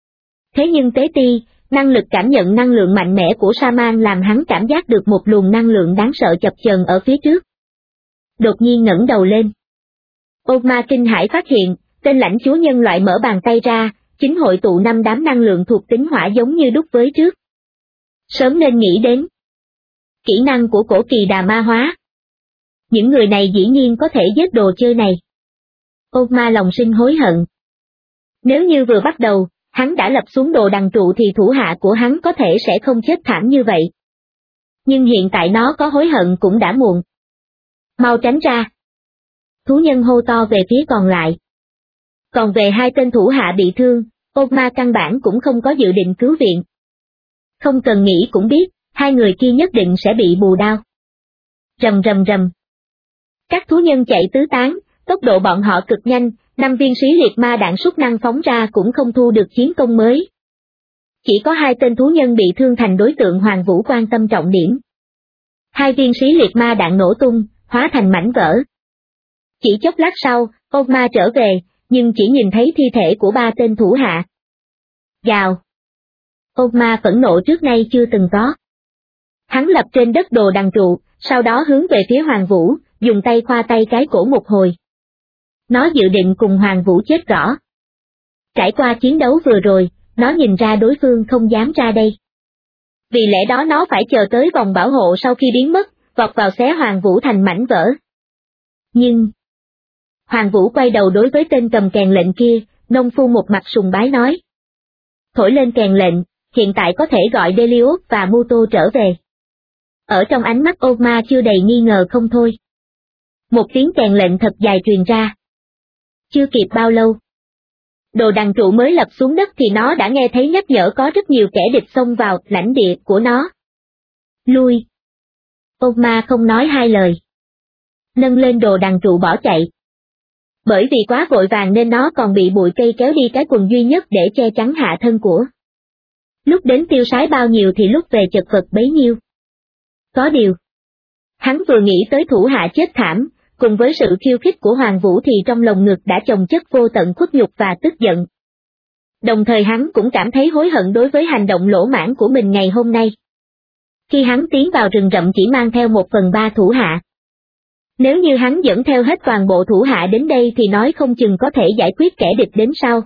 Thế nhưng tế ti, năng lực cảm nhận năng lượng mạnh mẽ của Saman làm hắn cảm giác được một luồng năng lượng đáng sợ chập chờn ở phía trước. Đột nhiên ngẩng đầu lên. Ôn Ma kinh hãi phát hiện, tên lãnh chúa nhân loại mở bàn tay ra, chính hội tụ 5 đám năng lượng thuộc tính hỏa giống như đúc với trước. Sớm nên nghĩ đến. Kỹ năng của cổ kỳ đà ma hóa. Những người này dĩ nhiên có thể giết đồ chơi này. Ôn Ma lòng sinh hối hận. Nếu như vừa bắt đầu, hắn đã lập xuống đồ đằng trụ thì thủ hạ của hắn có thể sẽ không chết thảm như vậy. Nhưng hiện tại nó có hối hận cũng đã muộn. Mau tránh ra. Thú nhân hô to về phía còn lại. Còn về hai tên thủ hạ bị thương, Ôn Ma căn bản cũng không có dự định cứu viện. Không cần nghĩ cũng biết, hai người kia nhất định sẽ bị bù đao. Rầm rầm rầm. Các thú nhân chạy tứ tán, tốc độ bọn họ cực nhanh, 5 viên xí liệt ma đạn sút năng phóng ra cũng không thu được chiến công mới. Chỉ có hai tên thú nhân bị thương thành đối tượng Hoàng Vũ quan tâm trọng điểm. Hai viên xí liệt ma đạn nổ tung, hóa thành mảnh vỡ. Chỉ chốc lát sau, Ôn Ma trở về, nhưng chỉ nhìn thấy thi thể của 3 tên thủ hạ. Gào. Ôn Ma phẫn nộ trước nay chưa từng có. Hắn lập trên đất đồ đằng trụ, sau đó hướng về phía Hoàng Vũ, dùng tay khoa tay cái cổ một hồi. Nó dự định cùng Hoàng Vũ chết rõ. Trải qua chiến đấu vừa rồi, nó nhìn ra đối phương không dám ra đây. Vì lẽ đó nó phải chờ tới vòng bảo hộ sau khi biến mất, vọt vào xé Hoàng Vũ thành mảnh vỡ. Nhưng... Hoàng Vũ quay đầu đối với tên cầm kèn lệnh kia, nông phu một mặt sùng bái nói. Thổi lên kèn lệnh, hiện tại có thể gọi Delios và Muto trở về. Ở trong ánh mắt Ôn Ma chưa đầy nghi ngờ không thôi. Một tiếng kèn lệnh thật dài truyền ra. Chưa kịp bao lâu, Đồ Đằng trụ mới lập xuống đất thì nó đã nghe thấy nhắc nhở có rất nhiều kẻ địch xông vào lãnh địa của nó. Lui. Ogma không nói hai lời, nâng lên Đồ Đằng trụ bỏ chạy. Bởi vì quá vội vàng nên nó còn bị bụi cây kéo đi cái quần duy nhất để che chắn hạ thân của. Lúc đến tiêu sái bao nhiêu thì lúc về chật vật bấy nhiêu. Có điều, hắn vừa nghĩ tới thủ hạ chết thảm, cùng với sự khiêu khích của Hoàng Vũ thì trong lồng ngực đã chồng chất vô tận khuất nhục và tức giận. Đồng thời hắn cũng cảm thấy hối hận đối với hành động lỗ mãng của mình ngày hôm nay. Khi hắn tiến vào rừng rậm chỉ mang theo 1/3 thủ hạ. Nếu như hắn dẫn theo hết toàn bộ thủ hạ đến đây thì nói không chừng có thể giải quyết kẻ địch đến sau.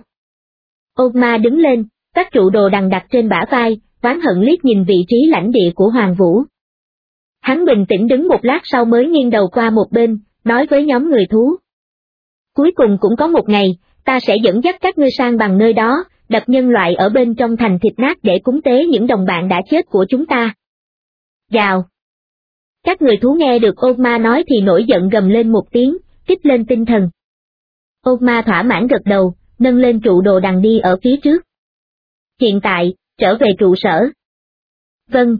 Ogma đứng lên, các trụ Đồ Đằng đặt trên bả vai, oán hận liếc nhìn vị trí lãnh địa của Hoàng Vũ. Hắn bình tĩnh đứng một lát sau mới nghiêng đầu qua một bên, nói với nhóm người thú. Cuối cùng cũng có một ngày, ta sẽ dẫn dắt các ngươi sang bằng nơi đó, đập nhân loại ở bên trong thành thịt nát để cúng tế những đồng bạn đã chết của chúng ta. Gào. Các người thú nghe được Ogma nói thì nổi giận gầm lên một tiếng, kích lên tinh thần. Ogma thỏa mãn gật đầu, nâng lên trụ Đồ Đằng đi ở phía trước. Hiện tại, trở về trụ sở. Vâng.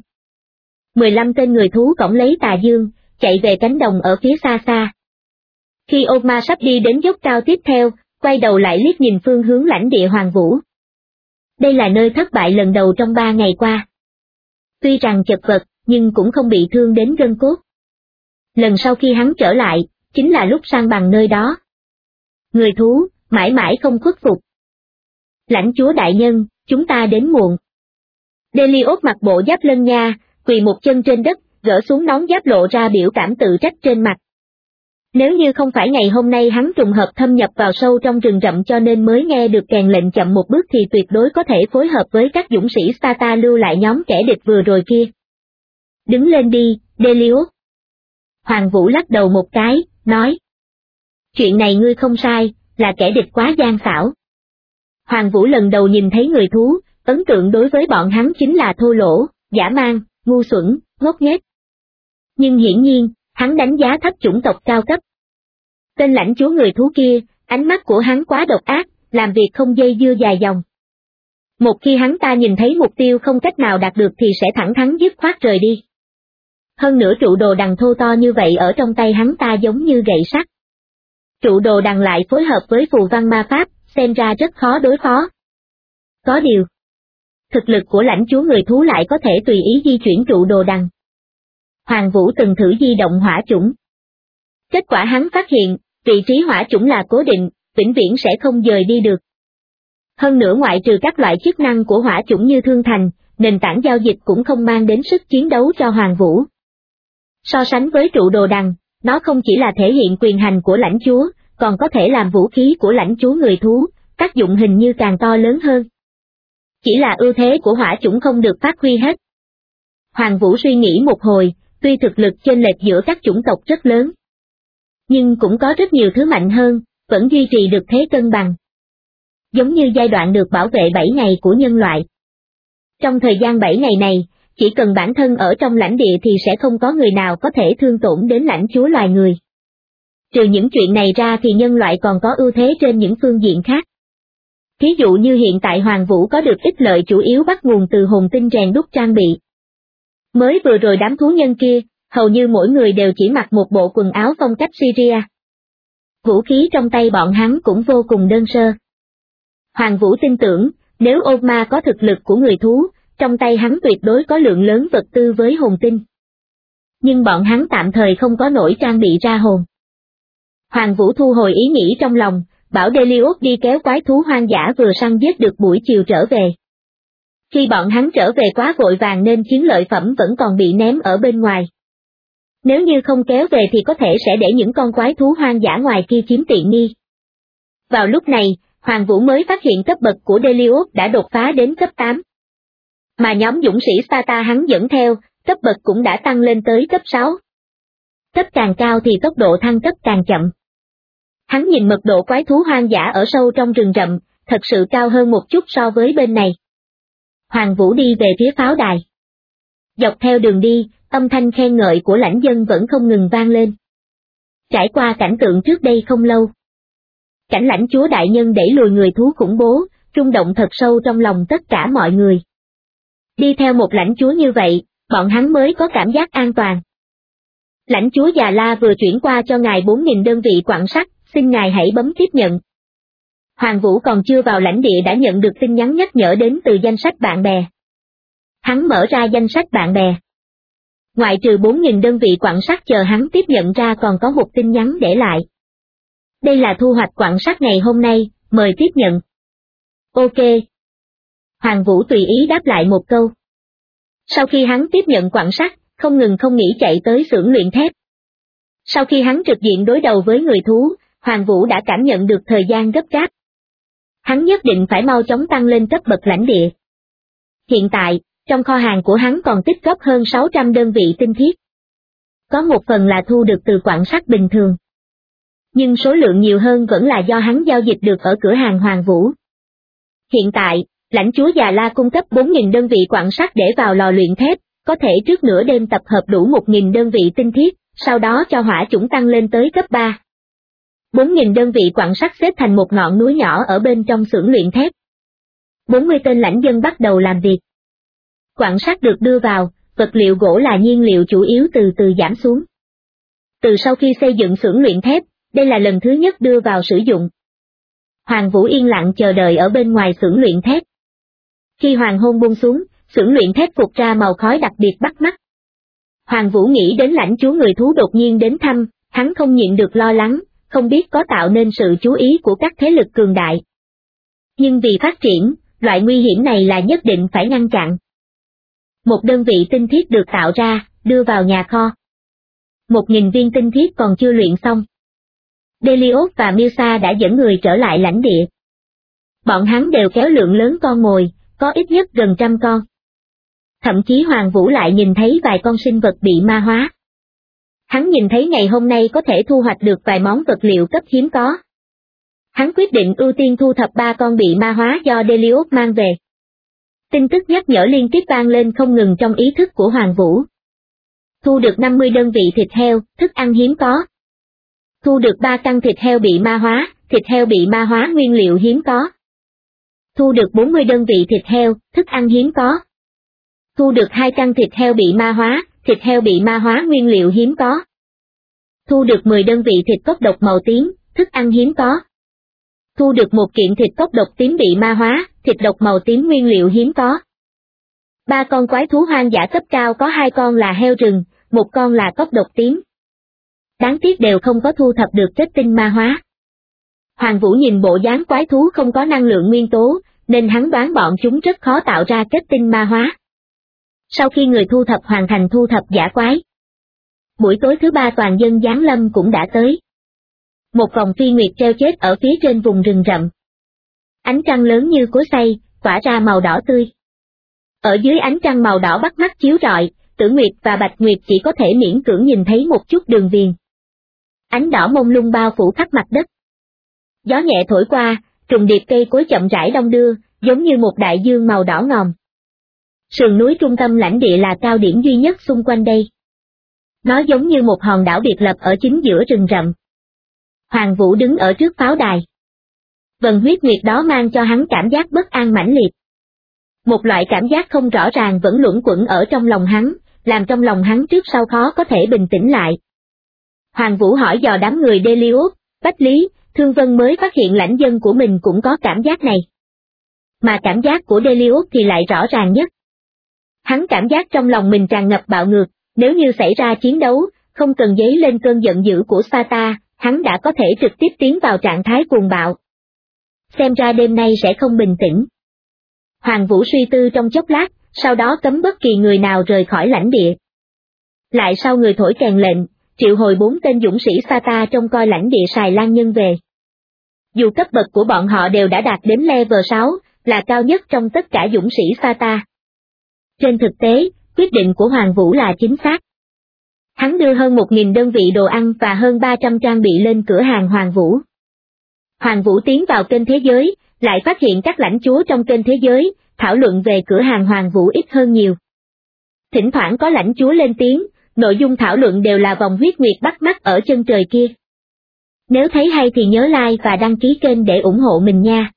15 tên người thú cõng lấy Tà Dương, chạy về cánh đồng ở phía xa xa. Khi Ogma sắp đi đến dốc cao tiếp theo, quay đầu lại liếc nhìn phương hướng lãnh địa Hoàng Vũ. Đây là nơi thất bại lần đầu trong 3 ngày qua. Tuy rằng chật vật, nhưng cũng không bị thương đến gân cốt. Lần sau khi hắn trở lại, chính là lúc sang bằng nơi đó. Người thú, mãi mãi không khuất phục. Lãnh chúa đại nhân, chúng ta đến muộn. Delios mặc bộ giáp lân nha, quỳ một chân trên đất, gỡ xuống nón giáp lộ ra biểu cảm tự trách trên mặt. Nếu như không phải ngày hôm nay hắn trùng hợp thâm nhập vào sâu trong rừng rậm cho nên mới nghe được kèn lệnh chậm một bước thì tuyệt đối có thể phối hợp với các dũng sĩ Sparta lưu lại nhóm kẻ địch vừa rồi kia. Đứng lên đi, Delios. Hoàng Vũ lắc đầu một cái, nói. Chuyện này ngươi không sai, là kẻ địch quá gian xảo. Hoàng Vũ lần đầu nhìn thấy người thú, ấn tượng đối với bọn hắn chính là thô lỗ, dã man, ngu xuẩn, ngốc nghếch. Nhưng hiển nhiên, hắn đánh giá thấp chủng tộc cao cấp. Tên lãnh chúa người thú kia, ánh mắt của hắn quá độc ác, làm việc không dây dưa dài dòng. Một khi hắn ta nhìn thấy mục tiêu không cách nào đạt được thì sẽ thẳng thắn dứt khoát rời đi. Hơn nữa trụ Đồ Đằng thô to như vậy ở trong tay hắn ta giống như gậy sắt. Trụ Đồ Đằng lại phối hợp với phù văn ma pháp, xem ra rất khó đối phó. Có điều, thực lực của lãnh chúa người thú lại có thể tùy ý di chuyển trụ Đồ Đằng. Hoàng Vũ từng thử di động hỏa chủng. Kết quả hắn phát hiện, vị trí hỏa chủng là cố định, vĩnh viễn sẽ không dời đi được. Hơn nữa ngoại trừ các loại chức năng của hỏa chủng như thương thành, nền tảng giao dịch cũng không mang đến sức chiến đấu cho Hoàng Vũ. So sánh với trụ Đồ Đằng, nó không chỉ là thể hiện quyền hành của lãnh chúa, còn có thể làm vũ khí của lãnh chúa người thú, tác dụng hình như càng to lớn hơn. Chỉ là ưu thế của hỏa chủng không được phát huy hết. Hoàng Vũ suy nghĩ một hồi, tuy thực lực chênh lệch giữa các chủng tộc rất lớn, nhưng cũng có rất nhiều thứ mạnh hơn, vẫn duy trì được thế cân bằng. Giống như giai đoạn được bảo vệ 7 ngày của nhân loại. Trong thời gian 7 ngày này, chỉ cần bản thân ở trong lãnh địa thì sẽ không có người nào có thể thương tổn đến lãnh chúa loài người. Trừ những chuyện này ra thì nhân loại còn có ưu thế trên những phương diện khác. Ví dụ như hiện tại Hoàng Vũ có được ích lợi chủ yếu bắt nguồn từ hồn tinh rèn đúc trang bị. Mới vừa rồi đám thú nhân kia, hầu như mỗi người đều chỉ mặc một bộ quần áo phong cách Syria. Vũ khí trong tay bọn hắn cũng vô cùng đơn sơ. Hoàng Vũ tin tưởng, nếu Ogma có thực lực của người thú, trong tay hắn tuyệt đối có lượng lớn vật tư với hồn tinh. Nhưng bọn hắn tạm thời không có nổi trang bị ra hồn. Hoàng Vũ thu hồi ý nghĩ trong lòng, bảo Delios đi kéo quái thú hoang dã vừa săn giết được buổi chiều trở về. Khi bọn hắn trở về quá vội vàng nên chiến lợi phẩm vẫn còn bị ném ở bên ngoài. Nếu như không kéo về thì có thể sẽ để những con quái thú hoang dã ngoài kia chiếm tiện nghi. Vào lúc này, Hoàng Vũ mới phát hiện cấp bậc của Delios đã đột phá đến cấp 8. Mà nhóm dũng sĩ Sparta hắn dẫn theo, cấp bậc cũng đã tăng lên tới cấp 6. Cấp càng cao thì tốc độ thăng cấp càng chậm. Hắn nhìn mật độ quái thú hoang dã ở sâu trong rừng rậm, thật sự cao hơn một chút so với bên này. Hoàng Vũ đi về phía pháo đài. Dọc theo đường đi, âm thanh khen ngợi của lãnh dân vẫn không ngừng vang lên. Trải qua cảnh tượng trước đây không lâu, cảnh lãnh chúa đại nhân đẩy lùi người thú khủng bố, rung động thật sâu trong lòng tất cả mọi người. Đi theo một lãnh chúa như vậy, bọn hắn mới có cảm giác an toàn. Lãnh chúa Già La vừa chuyển qua cho ngài 4.000 đơn vị quặng sắt, xin ngài hãy bấm tiếp nhận. Hoàng Vũ còn chưa vào lãnh địa đã nhận được tin nhắn nhắc nhở đến từ danh sách bạn bè. Hắn mở ra danh sách bạn bè. Ngoại trừ 4.000 đơn vị quặng sắt chờ hắn tiếp nhận ra còn có một tin nhắn để lại. Đây là thu hoạch quặng sắt ngày hôm nay, mời tiếp nhận. Ok. Hoàng Vũ tùy ý đáp lại một câu. Sau khi hắn tiếp nhận quặng sắt, không ngừng không nghỉ chạy tới xưởng luyện thép. Sau khi hắn trực diện đối đầu với người thú, Hoàng Vũ đã cảm nhận được thời gian gấp gáp. Hắn nhất định phải mau chóng tăng lên cấp bậc lãnh địa. Hiện tại, trong kho hàng của hắn còn tích góp hơn 600 đơn vị tinh thiết. Có một phần là thu được từ quặng sắt bình thường. Nhưng số lượng nhiều hơn vẫn là do hắn giao dịch được ở cửa hàng Hoàng Vũ. Hiện tại, lãnh chúa Già La cung cấp 4.000 đơn vị quặng sắt để vào lò luyện thép, có thể trước nửa đêm tập hợp đủ 1.000 đơn vị tinh thiết, sau đó cho hỏa chủng tăng lên tới cấp 3. 4.000 đơn vị quặng sắt xếp thành một ngọn núi nhỏ ở bên trong xưởng luyện thép. 40 tên lãnh dân bắt đầu làm việc. Quặng sắt được đưa vào, vật liệu gỗ là nhiên liệu chủ yếu từ từ giảm xuống. Từ sau khi xây dựng xưởng luyện thép, đây là lần thứ nhất đưa vào sử dụng. Hoàng Vũ yên lặng chờ đợi ở bên ngoài xưởng luyện thép. Khi hoàng hôn buông xuống, xưởng luyện thép phụt ra màu khói đặc biệt bắt mắt. Hoàng Vũ nghĩ đến lãnh chúa người thú đột nhiên đến thăm, hắn không nhịn được lo lắng, không biết có tạo nên sự chú ý của các thế lực cường đại. Nhưng vì phát triển, loại nguy hiểm này là nhất định phải ngăn chặn. Một đơn vị tinh thiết được tạo ra, đưa vào nhà kho. 1.000 viên tinh thiết còn chưa luyện xong. Delios và Milsa đã dẫn người trở lại lãnh địa. Bọn hắn đều kéo lượng lớn con mồi, có ít nhất gần 100 con. Thậm chí Hoàng Vũ lại nhìn thấy vài con sinh vật bị ma hóa. Hắn nhìn thấy ngày hôm nay có thể thu hoạch được vài món vật liệu cấp hiếm có. Hắn quyết định ưu tiên thu thập 3 con bị ma hóa do Delios mang về. Tin tức nhắc nhở liên tiếp vang lên không ngừng trong ý thức của Hoàng Vũ. Thu được 50 đơn vị thịt heo, thức ăn hiếm có. Thu được 3 căn thịt heo bị ma hóa, thịt heo bị ma hóa nguyên liệu hiếm có. Thu được 40 đơn vị thịt heo, thức ăn hiếm có. Thu được 2 căn thịt heo bị ma hóa, thịt heo bị ma hóa nguyên liệu hiếm có. Thu được 10 đơn vị thịt cốc độc màu tím, thức ăn hiếm có. Thu được 1 kiện thịt cốc độc tím bị ma hóa, thịt độc màu tím nguyên liệu hiếm có. 3 con quái thú hoang dã cấp cao có 2 con là heo rừng, 1 con là cốc độc tím. Đáng tiếc đều không có thu thập được kết tinh ma hóa. Hoàng Vũ nhìn bộ dáng quái thú không có năng lượng nguyên tố, nên hắn đoán bọn chúng rất khó tạo ra kết tinh ma hóa. Sau khi người thu thập hoàn thành thu thập dã quái, buổi tối thứ 3 toàn dân giáng lâm cũng đã tới. Một vòng phi nguyệt treo chết ở phía trên vùng rừng rậm. Ánh trăng lớn như cối xay, tỏa ra màu đỏ tươi. Ở dưới ánh trăng màu đỏ bắt mắt chiếu rọi, Tử Nguyệt và Bạch Nguyệt chỉ có thể miễn cưỡng nhìn thấy một chút đường viền. Ánh đỏ mông lung bao phủ khắp mặt đất. Gió nhẹ thổi qua, trùng điệp cây cối chậm rãi đong đưa, giống như một đại dương màu đỏ ngòm. Sườn núi trung tâm lãnh địa là cao điểm duy nhất xung quanh đây. Nó giống như một hòn đảo biệt lập ở chính giữa rừng rậm. Hoàng Vũ đứng ở trước pháo đài. Vầng huyết nguyệt đó mang cho hắn cảm giác bất an mãnh liệt. Một loại cảm giác không rõ ràng vẫn luẩn quẩn ở trong lòng hắn, làm trong lòng hắn trước sau khó có thể bình tĩnh lại. Hoàng Vũ hỏi dò đám người Delios, Bách Lý, Thương Vân mới phát hiện lãnh dân của mình cũng có cảm giác này. Mà cảm giác của Delios thì lại rõ ràng nhất. Hắn cảm giác trong lòng mình tràn ngập bạo ngược, nếu như xảy ra chiến đấu, không cần dấy lên cơn giận dữ của Sparta, hắn đã có thể trực tiếp tiến vào trạng thái cuồng bạo. Xem ra đêm nay sẽ không bình tĩnh. Hoàng Vũ suy tư trong chốc lát, sau đó cấm bất kỳ người nào rời khỏi lãnh địa. Lại sau người thổi kèn lệnh, triệu hồi 4 tên dũng sĩ Sparta trông coi lãnh địa Sài Lan nhân về. Dù cấp bậc của bọn họ đều đã đạt đến level 6, là cao nhất trong tất cả dũng sĩ Sparta. Trên thực tế, quyết định của Hoàng Vũ là chính xác. Hắn đưa hơn 1.000 đơn vị đồ ăn và hơn 300 trang bị lên cửa hàng Hoàng Vũ. Hoàng Vũ tiến vào kênh thế giới, lại phát hiện các lãnh chúa trong kênh thế giới, thảo luận về cửa hàng Hoàng Vũ ít hơn nhiều. Thỉnh thoảng có lãnh chúa lên tiếng, nội dung thảo luận đều là vòng huyết nguyệt bắt mắt ở chân trời kia. Nếu thấy hay thì nhớ like và đăng ký kênh để ủng hộ mình nha.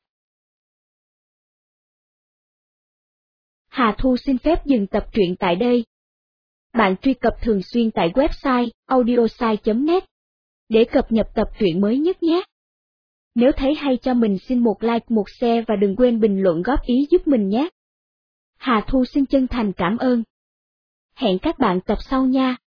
Hà Thu xin phép dừng tập truyện tại đây. Bạn truy cập thường xuyên tại website audiosai.net để cập nhật tập truyện mới nhất nhé. Nếu thấy hay cho mình xin một like, một share và đừng quên bình luận góp ý giúp mình nhé. Hà Thu xin chân thành cảm ơn. Hẹn các bạn tập sau nha.